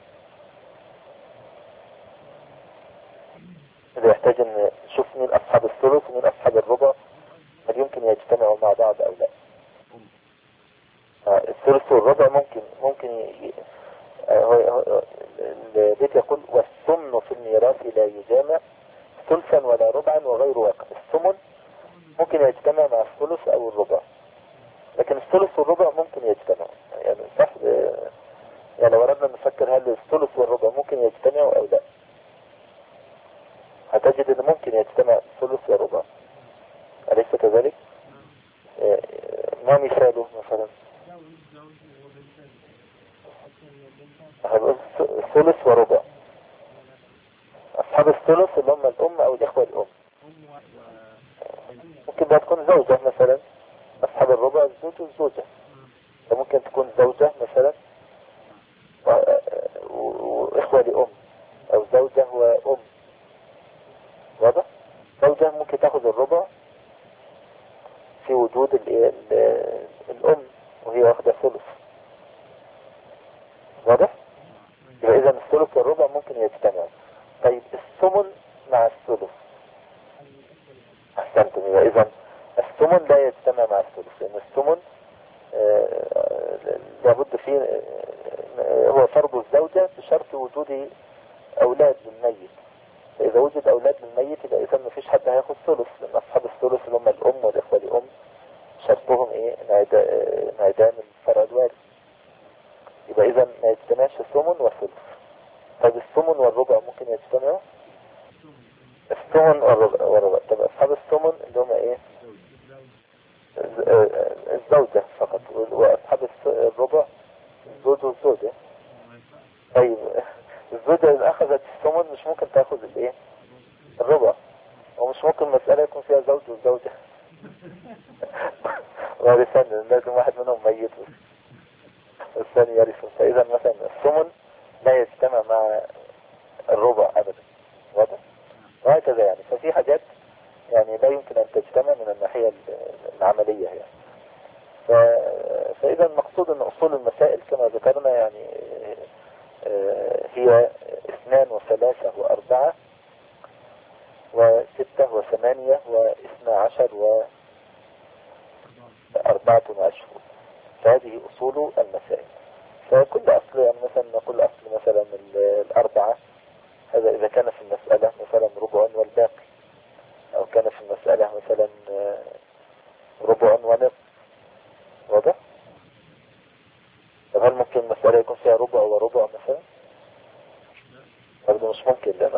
إذا يحتاج ان نشوف مين أصحاب الثلث ومين أصحاب الربع، هل يمكن يجتمعوا مع بعض أو لا؟ الثلث والربع ممكن البيت يقول والثمن في الميراث لا يجامع ثلثا ولا ربعا وغير واقع. الثمن ممكن يجتمع مع الثلث أو الربع، لكن الثلث والربع ممكن يجتمع. يعني صح، يعني لو أردنا نفكر هل الثلث والربع ممكن يجتمعوا أو لا، هتجد أنه ممكن يجتمع الثلث والربع، أليس كذلك؟ ما مثاله مثلا؟ ثلث وربع، أصحاب الثلث اللي هم الأم أو الإخوة الأم. ممكن بقى تكون زوجة مثلا، أصحاب الربع الزوج والزوجة. ممكن تكون زوجة مثلا وإخوة لأم، أو زوجة وأم. واضح؟ زوجة ممكن تأخذ الربع في وجود الأم وهي واخدة ثلث. واضح؟ يبقى إذا الثلث والربع ممكن يجتمع. طيب الثمن مع الثلث، أحسنتم. يبقى إذا الثمن لا يجتمع مع الثلث، لأن الثمن لابد فيه هو فرض الزوجة بشرط وجود أولاد للميت. فإذا وجد أولاد للميت يبقى إذا ما فيش حد هياخد ثلث، لأن أصحاب الثلث اللي هم الأم والإخوة لأم شرطهم إيه؟ انعدام الفرع الوارث. يبقى إذا ما يجتمعش ثمن وثلث. طب الثمن والربع ممكن يجتمعوا؟ الثمن والربع. طب أصحاب الثمن اللي هم إيه؟ الزوجة فقط، وأصحاب الربع الزوج والزوجة. طيب الزوجة إذا أخذت الثمن مش ممكن تأخذ الإيه؟ الربع، ومش ممكن مسألة يكون فيها زوج وزوجة وارثان، لازم واحد منهم ميت والثاني يرث. فإذا مثلا الثمن لا يجتمع مع الربع أبدا. واضح؟ وهكذا يعني. ففي حاجات يعني لا يمكن أن تجتمع من الناحية العملية يعني. فإذا المقصود أن أصول المسائل كما ذكرنا يعني هي 2 و3 و4 و6 و8 و12 و14. فهذه أصول المسائل. فكل أصل يعني مثلا نقول أصل مثلا 4، هذا إذا كان في المسألة مثلا ربع والباقي، او كان في المسألة مثلا ربع ونصف. واضح؟ طب هل ممكن المسألة يكون فيها ربع وربع مثلا؟ برضه مش ممكن لأن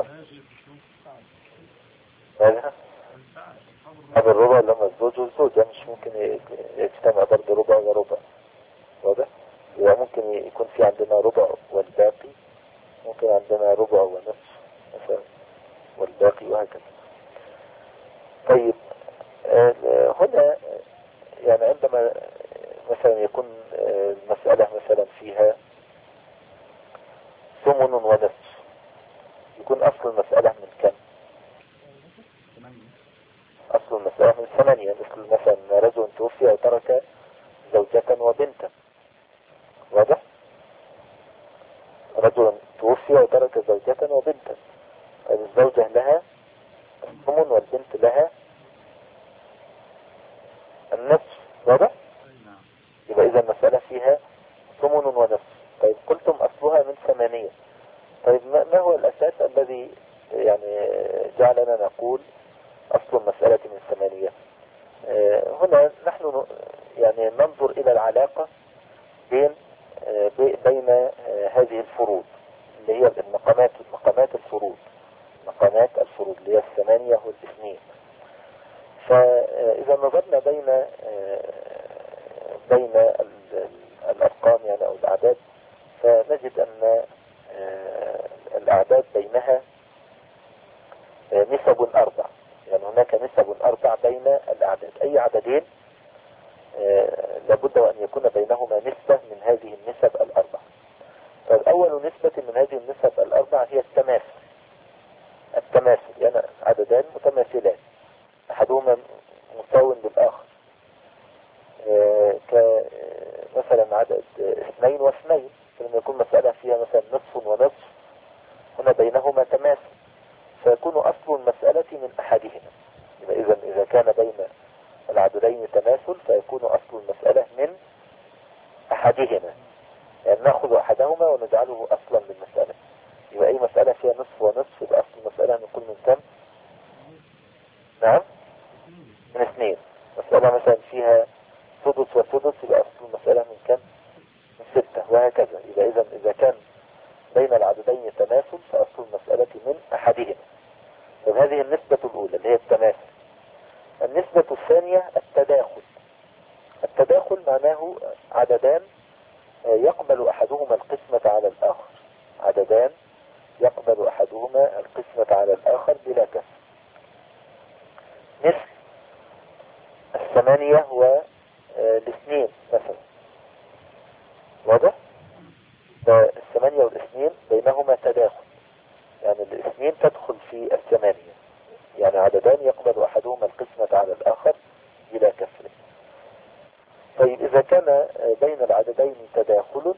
هذا هذا الربع لما الزوج والزوجة مش ممكن يجتمع برضه ربع وربع. واضح؟ وممكن يكون في عندنا ربع والباقي، ممكن عندنا ربع ونصف مثلا والباقي وهكذا. طيب هنا يعني عندما مثلا يكون المسألة مثلا فيها ثمن ونصف، يكون أصل المسألة من كم؟ أصل المسألة من 8. مثل مثلا رجل توفي وترك زوجة وبنتا. واضح؟ رجل توفي وترك زوجة وبنتا، الزوجة لها الثمن والبنت لها النصف. واضح؟ يبقى إذا المسألة فيها ثمن ونصف. طيب قلتم أصلها من 8. طيب ما هو الأساس الذي يعني جعلنا نقول أصل المسألة من 8؟ هنا نحن يعني ننظر إلى العلاقة بين هذه الفروض اللي هي مقامات الفروض، مقامات الفروض اللي هي 8 و2. فإذا نظرنا بين الأرقام يعني أو الأعداد، فنجد أن الأعداد بينها نسب 4. يعني هناك نسب 4 بين الأعداد. أي عددين لابد وأن يكون بينهما نسبة من هذه النسب 4. فالأول نسبة من هذه النسب 4 هي التماثل، يعني عددان متماثلان أحدهما مساو للآخر، كمثلا عدد 2 و2. فلما يكون مسألة فيها مثلا نصف ونصف، هنا بينهما تماثل، فيكون أصل المسألة من أحدهما. إذا كان بين العددين تماثل فيكون أصل المسألة من أحدهما، يعني نأخذ أحدهما ونجعله أصلا للمسألة. يبقى أي مسألة فيها نصف ونصف يبقى أصل المسألة نقول من كم؟ نعم، من 2. مسألة مثلا فيها سدس وسدس يبقى أصل المسألة من كم؟ من 6، وهكذا. يبقى إذا كان بين العددين تماثل فأصل المسألة من أحدهما. هذه النسبة الأولى اللي هي التماثل. النسبة الثانية التداخل. التداخل معناه عددان يقبل أحدهما القسمة على الآخر، عددان يقبل أحدهما القسمة على الآخر بلا كسر، مثل 8 و2 مثلا. واضح؟ فالثمانية والاثنين بينهما تداخل، يعني الاثنين تدخل في 8، يعني عددان يقبل أحدهما القسمة على الآخر بلا كسر. طيب إذا كان بين العددين تداخل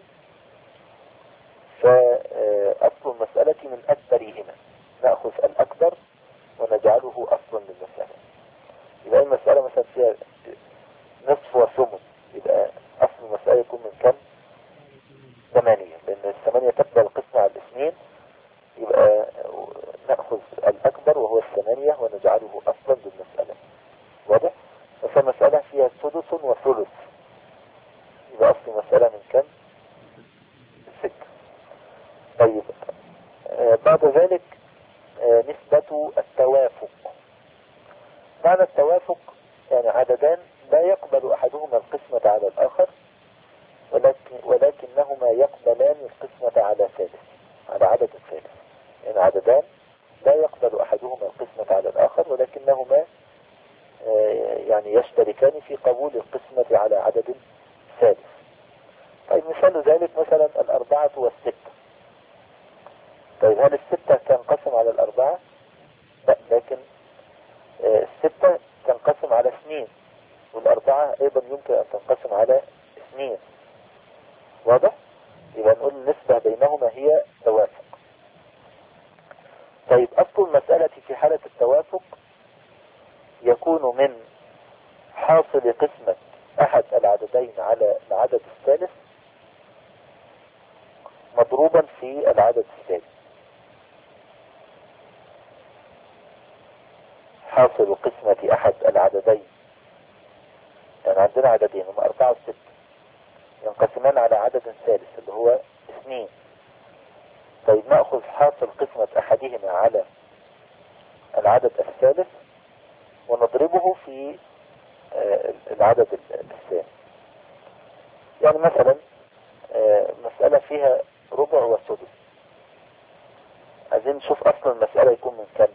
فأصل المسألة من أكبرهما، نأخذ الأكبر ونجعله أصلا للمسألة. يبقى المسألة مثلا فيها نصف وثمن، يبقى أصل المسألة يكون من كم؟ 8، لأن 8 تقبل القسمة على الاثنين، يبقى نأخذ الأكبر وهو 8 ونجعله أصلا للمسألة. واضح؟ فمسألة فيها سدس وثلث، يبقى أصل المسألة من كم؟ 6. طيب بعد ذلك نسبة التوافق. معنى التوافق يعني عددان لا يقبل أحدهما القسمة على الآخر، ولكنهما يقبلان القسمة على ثالث، على عدد الثالث. يعني عددان لا يقبل أحدهما القسمة على الآخر، ولكنهما يعني يشتركان في قبول القسمة على عدد ثالث. طيب مثال ذلك مثلا 4 و6. طيب هل 6 تنقسم على 4؟ لا، لكن 6 تنقسم على 2، وال4 أيضا يمكن أن تنقسم على 2. واضح؟ يبقى نقول النسبة بينهما هي توافق. طيب أصل المسألة في حالة التوافق يكون من حاصل قسمة أحد العددين على العدد الثالث مضروبا في العدد الثالث. حاصل قسمة أحد العددين، يعني عندنا عددين هم 4 و6 ينقسمان على عدد ثالث اللي هو 2. طيب نأخذ حاصل قسمة أحدهما على العدد الثالث ونضربه في العدد الثاني. يعني مثلا مسألة فيها ربع وسدس، عايزين نشوف أصل المسألة يكون من كم.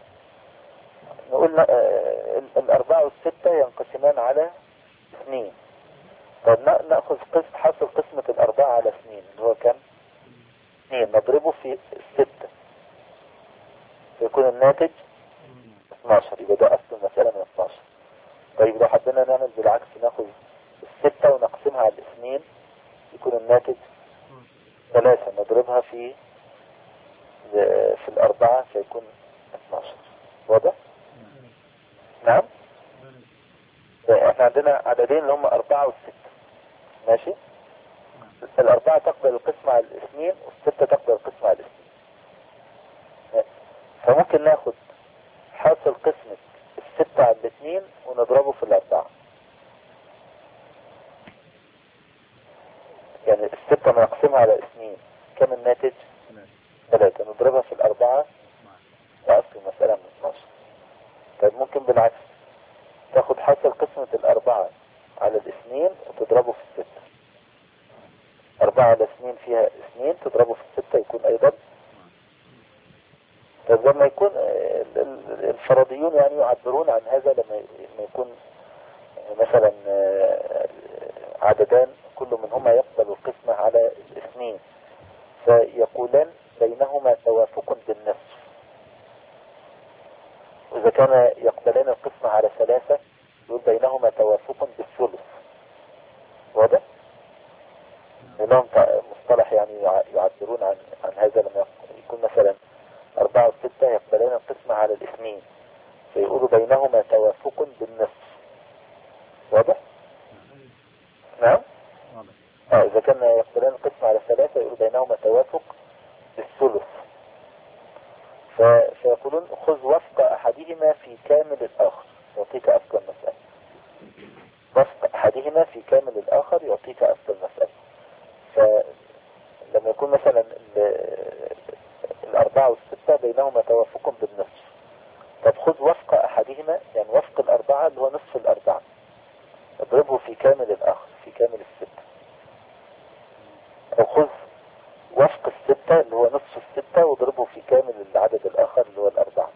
نقول 4 و6 ينقسمان على 2. طب نأخذ حاصل قسمة 4 على 2 اللي هو كم؟ 2 نضربه في 6 فيكون الناتج 12. يبقى ده أصل المسألة من 12. طيب لو حبينا نعمل بالعكس ناخذ 6 ونقسمها على 2 يكون الناتج 3 نضربها في 4 فيكون 12. واضح؟ نعم؟ احنا عندنا عددين اللي هم 4 و6 ماشي؟ 4 تقبل القسمة على 2 و6 تقبل القسمة على 2. فممكن ناخد حاصل قسمة 6 على 2 ونضربه في 4. يعني 6 نقسمها على 2 كم الناتج؟ 3 نضربها في 4 وأصل المسألة من 12. طيب ممكن بالعكس تاخد حاصل قسمة 4 على 2 وتضربه في 6. 4 على 2 فيها 2 تضربه في 6 يكون أيضا. طيب لما يكون الفرضيون يعني يعبرون عن هذا لما يكون مثلا عددان كل منهما يقبل القسمة على 2 فيقولان بينهما توافق بالنصف. وإذا كان يقبلان القسمة على 3 يقول بينهما توافق بالثلث. واضح؟ لهم مصطلح يعني يعبرون عن هذا لما يكون مثلا 4 و6 يقبلان القسمة على 2 فيقولوا بينهما توافق بالنصف. واضح؟ نعم؟ إذا كان يقبلان القسمة على 3 يقولوا بينهما توافق بالثلث. فيقولون خذ وفق أحدهما في كامل الآخر يعطيك أصل المسألة. وفق أحدهما في كامل الآخر يعطيك أصل المسألة. فلما يكون مثلا 4 و6 بينهما توافق بالنصف، طب خذ وفق أحدهما يعني وفق 4 اللي هو نصف 4 اضربه في كامل الآخر في كامل 6. أو خذ وفق 6 اللي هو نصف 6 واضربه في كامل العدد الآخر اللي هو 4.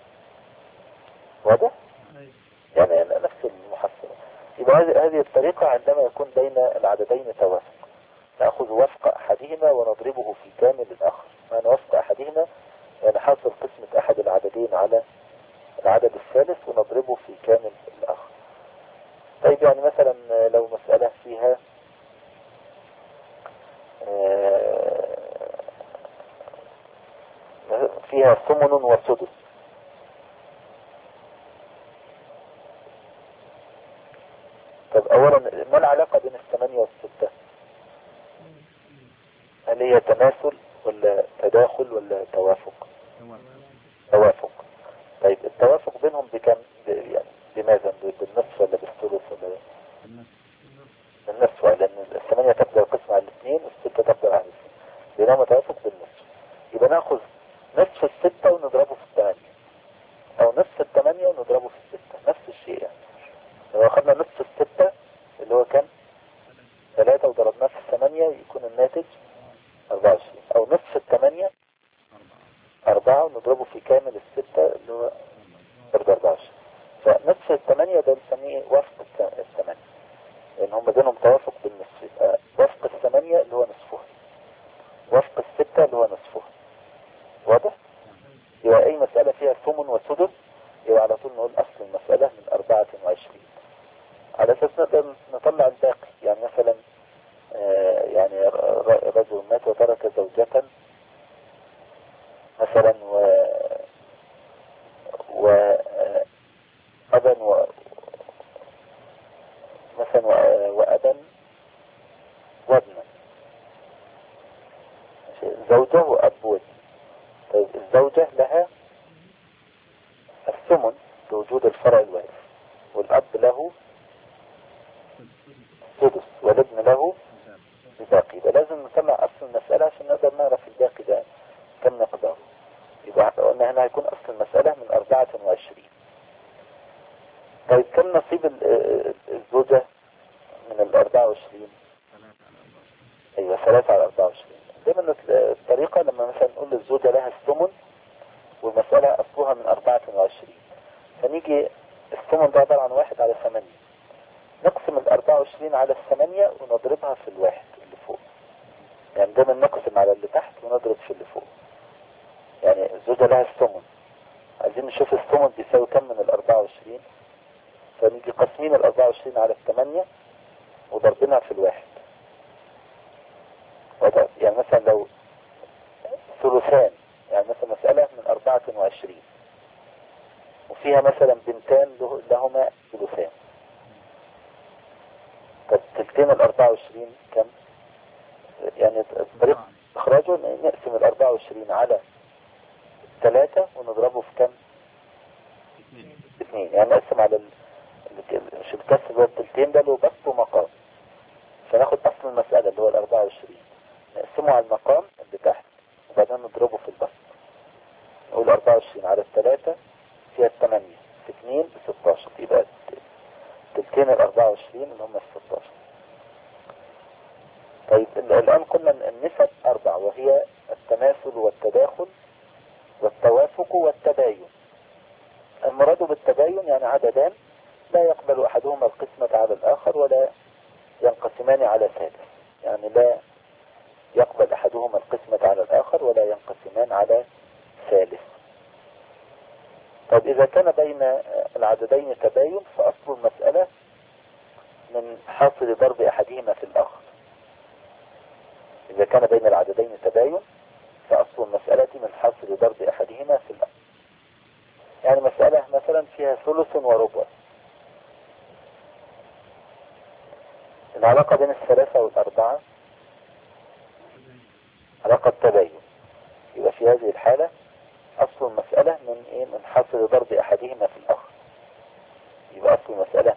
واضح؟ يعني نفس المحصلة. يبقى هذه الطريقة عندما يكون بين العددين توافق نأخذ وفق أحدهما ونضربه في كامل الآخر. معنى وفق أحدهما يعني حاصل قسمة أحد العددين على العدد الثالث ونضربه في كامل الآخر. طيب يعني مثلا لو مسألة فيها ثمن وسدس. طب أولا ما العلاقة بين 8 و6؟ هل هي تماثل ولا تداخل ولا توافق؟ توافق. طيب التوافق بينهم بكم يعني بماذا؟ بالنصف ولا بالثلث ولا بالنصف؟ لأن 8 تقدر القسمة على 2 و6 تقدر على 2 بينهما توافق بالنصف. يبقى ناخذ نصف 6 ونضربه في 8 أو نصف 8 ونضربه في 6 نفس الشيء. يعني لو أخذنا نصف 6 اللي هو كم؟ 3 وضربناه في 8 يكون الناتج 24. أو نصف 8 4 ونضربه في كامل 6 اللي هو 24. فنصف 8 ده بنسميه وفق 8 لأن هم بينهم توافق بالنصف. يبقى وفق 8 اللي هو نصفها وفق 6 اللي هو نصفها. واضح؟ يبقى أي مسألة فيها ثمن وسدس يبقى على طول نقول أصل المسألة من 24 على أساس نقدر نطلع الباقي. يعني مثلا يعني رجل مات وترك زوجة مثلا وأبا مثلا وأبا وابنا زوجة وأب وابن. طيب الزوجة لها الثمن اللي السدس والابن له الباقي. يبقى لازم نطلع أصل المسألة عشان نقدر نعرف الباقي ده كم مقداره. يبقى قلنا هنا هيكون أصل المسألة من 24. طيب كم نصيب الزوجة من 24؟ ايوه 3/24. دايما الطريقة لما مثلا نقول للزوجة لها الثمن والمسألة أصلها من 24، فنيجي الثمن ده عبارة عن 1/8، نقسم 24 على 8 ونضربها في الواحد اللي فوق. يعني دايما نقسم على اللي تحت ونضرب في اللي فوق. يعني الزوجة لها الثمن، عايزين نشوف الثمن بيساوي كم من 24، فنيجي قسمين 24 على 8 وضربناها في الواحد. يعني مثلا لو ثلثان، يعني مثلا مسألة من 24 وفيها مثلا بنتان لهما ثلثان، طب تلتين 24 كم؟ يعني طريقة اخراجه نقسم 24 على 3 ونضربه في كم؟ 2. يعني نقسم على مش الكسر اللي هو التلتين ده اللي هو بسط ومقام، فناخد اصل المسألة اللي هو 24 نقسمه على المقام اللي تحت وبعدين نضربه في البسط. نقول 24 على 3 فيها 8 في 2 ب 16، يبقى تلتين 24 اللي هم 16. طيب الآن قلنا النسب 4، وهي التماثل والتداخل والتوافق والتباين. المراد بالتباين يعني عددان لا يقبل أحدهما القسمة على الآخر ولا ينقسمان على ثالث، يعني لا يقبل أحدهما القسمة على الآخر ولا ينقسمان على ثالث. طيب إذا كان بين العددين تباين فأصل المسألة من حاصل ضرب أحدهما في الآخر. إذا كان بين العددين تباين فأصل المسألة من حاصل ضرب أحدهما في الآخر. يعني مسألة مثلا فيها ثلث وربع، العلاقة بين الثلاثة والأربعة علاقة تباين، يبقى في هذه الحالة أصل المسألة من إيه؟ من حاصل ضرب أحدهما في الآخر. يبقى أصل المسألة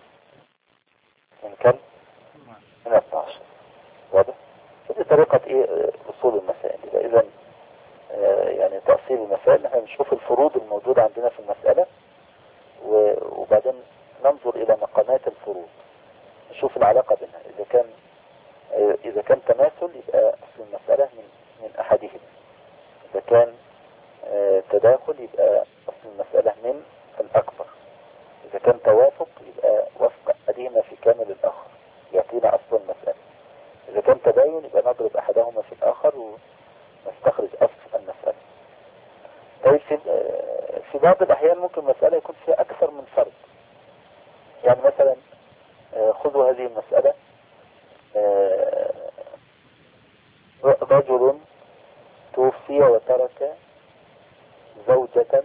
من كم؟ من 12. واضح؟ فدي طريقة إيه أصول المسائل. يبقى إذا يعني تأصيل المسائل نحن نشوف الفروض الموجودة عندنا في المسألة وبعدين ننظر إلى مقامات الفروض، نشوف العلاقة بينها. إذا كان تماثل يبقى أصل المسألة من أحدهما، إذا كان تداخل يبقى أصل المسألة من الأكبر، إذا كان توافق يبقى وفق أحدهما في كامل الآخر يعطينا أصل المسألة، إذا كان تباين يبقى نضرب أحدهما في الآخر ونستخرج أصل المسألة. طيب في بعض الأحيان ممكن مسألة يكون فيها أكثر من فرد. يعني مثلا خذوا هذه المسألة، رجل توفي وترك زوجة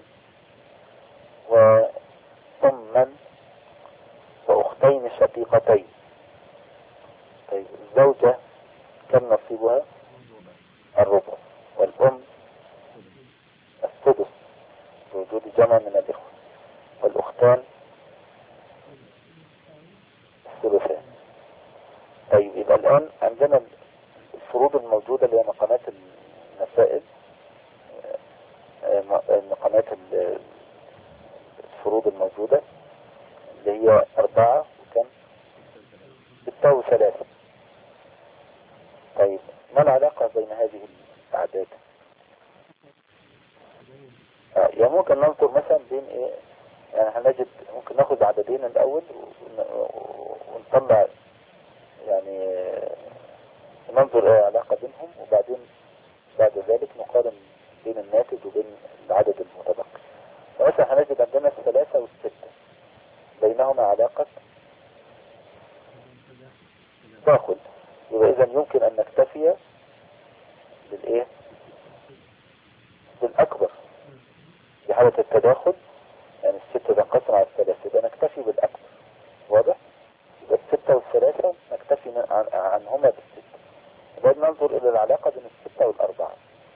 وأما وأختين شقيقتين. طيب الزوجة كم نصيبها؟ الربع، والأم السدس بوجود جمع من الإخوة، والأختان الثلثان. طيب يبقى الآن عندنا الفروض الموجودة اللي هي مقامات المسائل، مقامات الفروض الموجودة اللي هي 4 وكم؟ 6 و3. طيب ما العلاقة بين هذه الأعداد؟ يعني ممكن ننظر مثلا بين ايه، يعني هنجد ممكن ناخد عددين الأول ونطلع يعني ننظر ايه علاقة بينهم، وبعدين بعد ذلك نقارن بين الناتج وبين العدد المتبقي. فمثلا هنجد عندنا 3 و6 بينهما علاقة تداخل، يبقى إذا يمكن أن نكتفي بالإيه؟ بالأكبر في حالة التداخل. يعني 6 تنقسم على 3 يبقى نكتفي بالأكبر. واضح؟ يبقى 6 و3 نكتفي عنهما بال6. يبقى ننظر إلى العلاقة بين 6 وال4.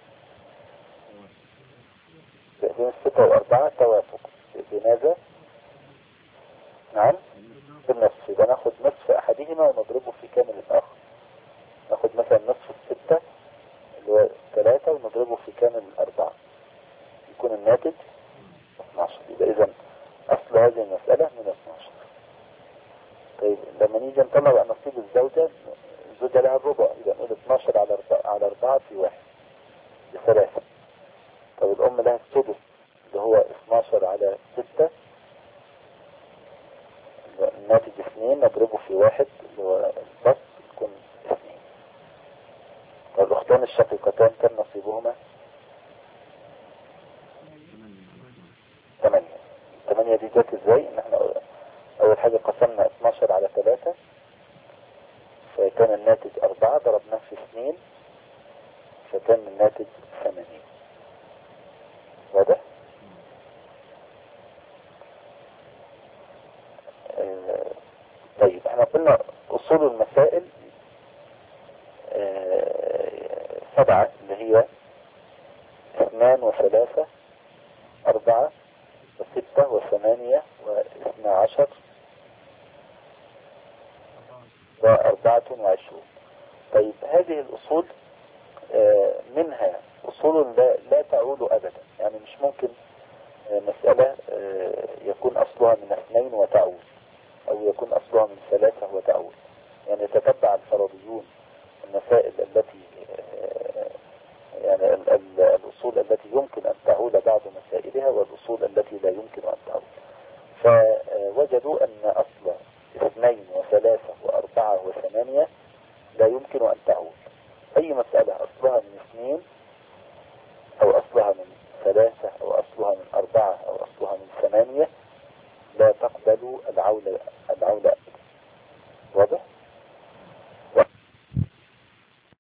بين 6 و4 توافق بماذا؟ نعم بالنصف، يبقى ناخد نصف أحدهما أحدهما ونضربه في كامل الآخر. ناخد مثلا نصف الستة اللي هو 3 ونضربه في كامل 4 يكون الناتج 12. يبقى إذا أصل هذه المسألة من 12. طيب لما نيجي نطلع بقى نصيب الزوجة لها الربع، يبقى نقول 12 على 4 في 1 ب3. طب الأم لها السدس اللي هو 12 على 6، الناتج 2 نضربه في 1 اللي هو البسط يكون 2. طب الأختان الشقيقتان كم نصيبهما؟ 8. 8 دي جت ازاي؟ ان احنا اول حاجة قسمنا 12 على 3 فكان الناتج 4 ضربناه في 2 فكان الناتج 80. واضح؟ طيب احنا قلنا اصول المسائل 7 اللي هي 2 و3 4 و6 و8 و12 و24. طيب هذه الأصول منها أصول لا تعول أبدا، يعني مش ممكن مسألة يكون أصلها من 2 وتعول أو يكون أصلها من 3 وتعول. يعني يتتبع الفرضيون المسائل التي يعني الأصول التي يمكن أن تعول بعض مسائلها والأصول التي لا يمكن أن تعول. فوجدوا أن أصل 2 و3 و4 و8 لا يمكن أن تعول. أي مسألة أصلها من 2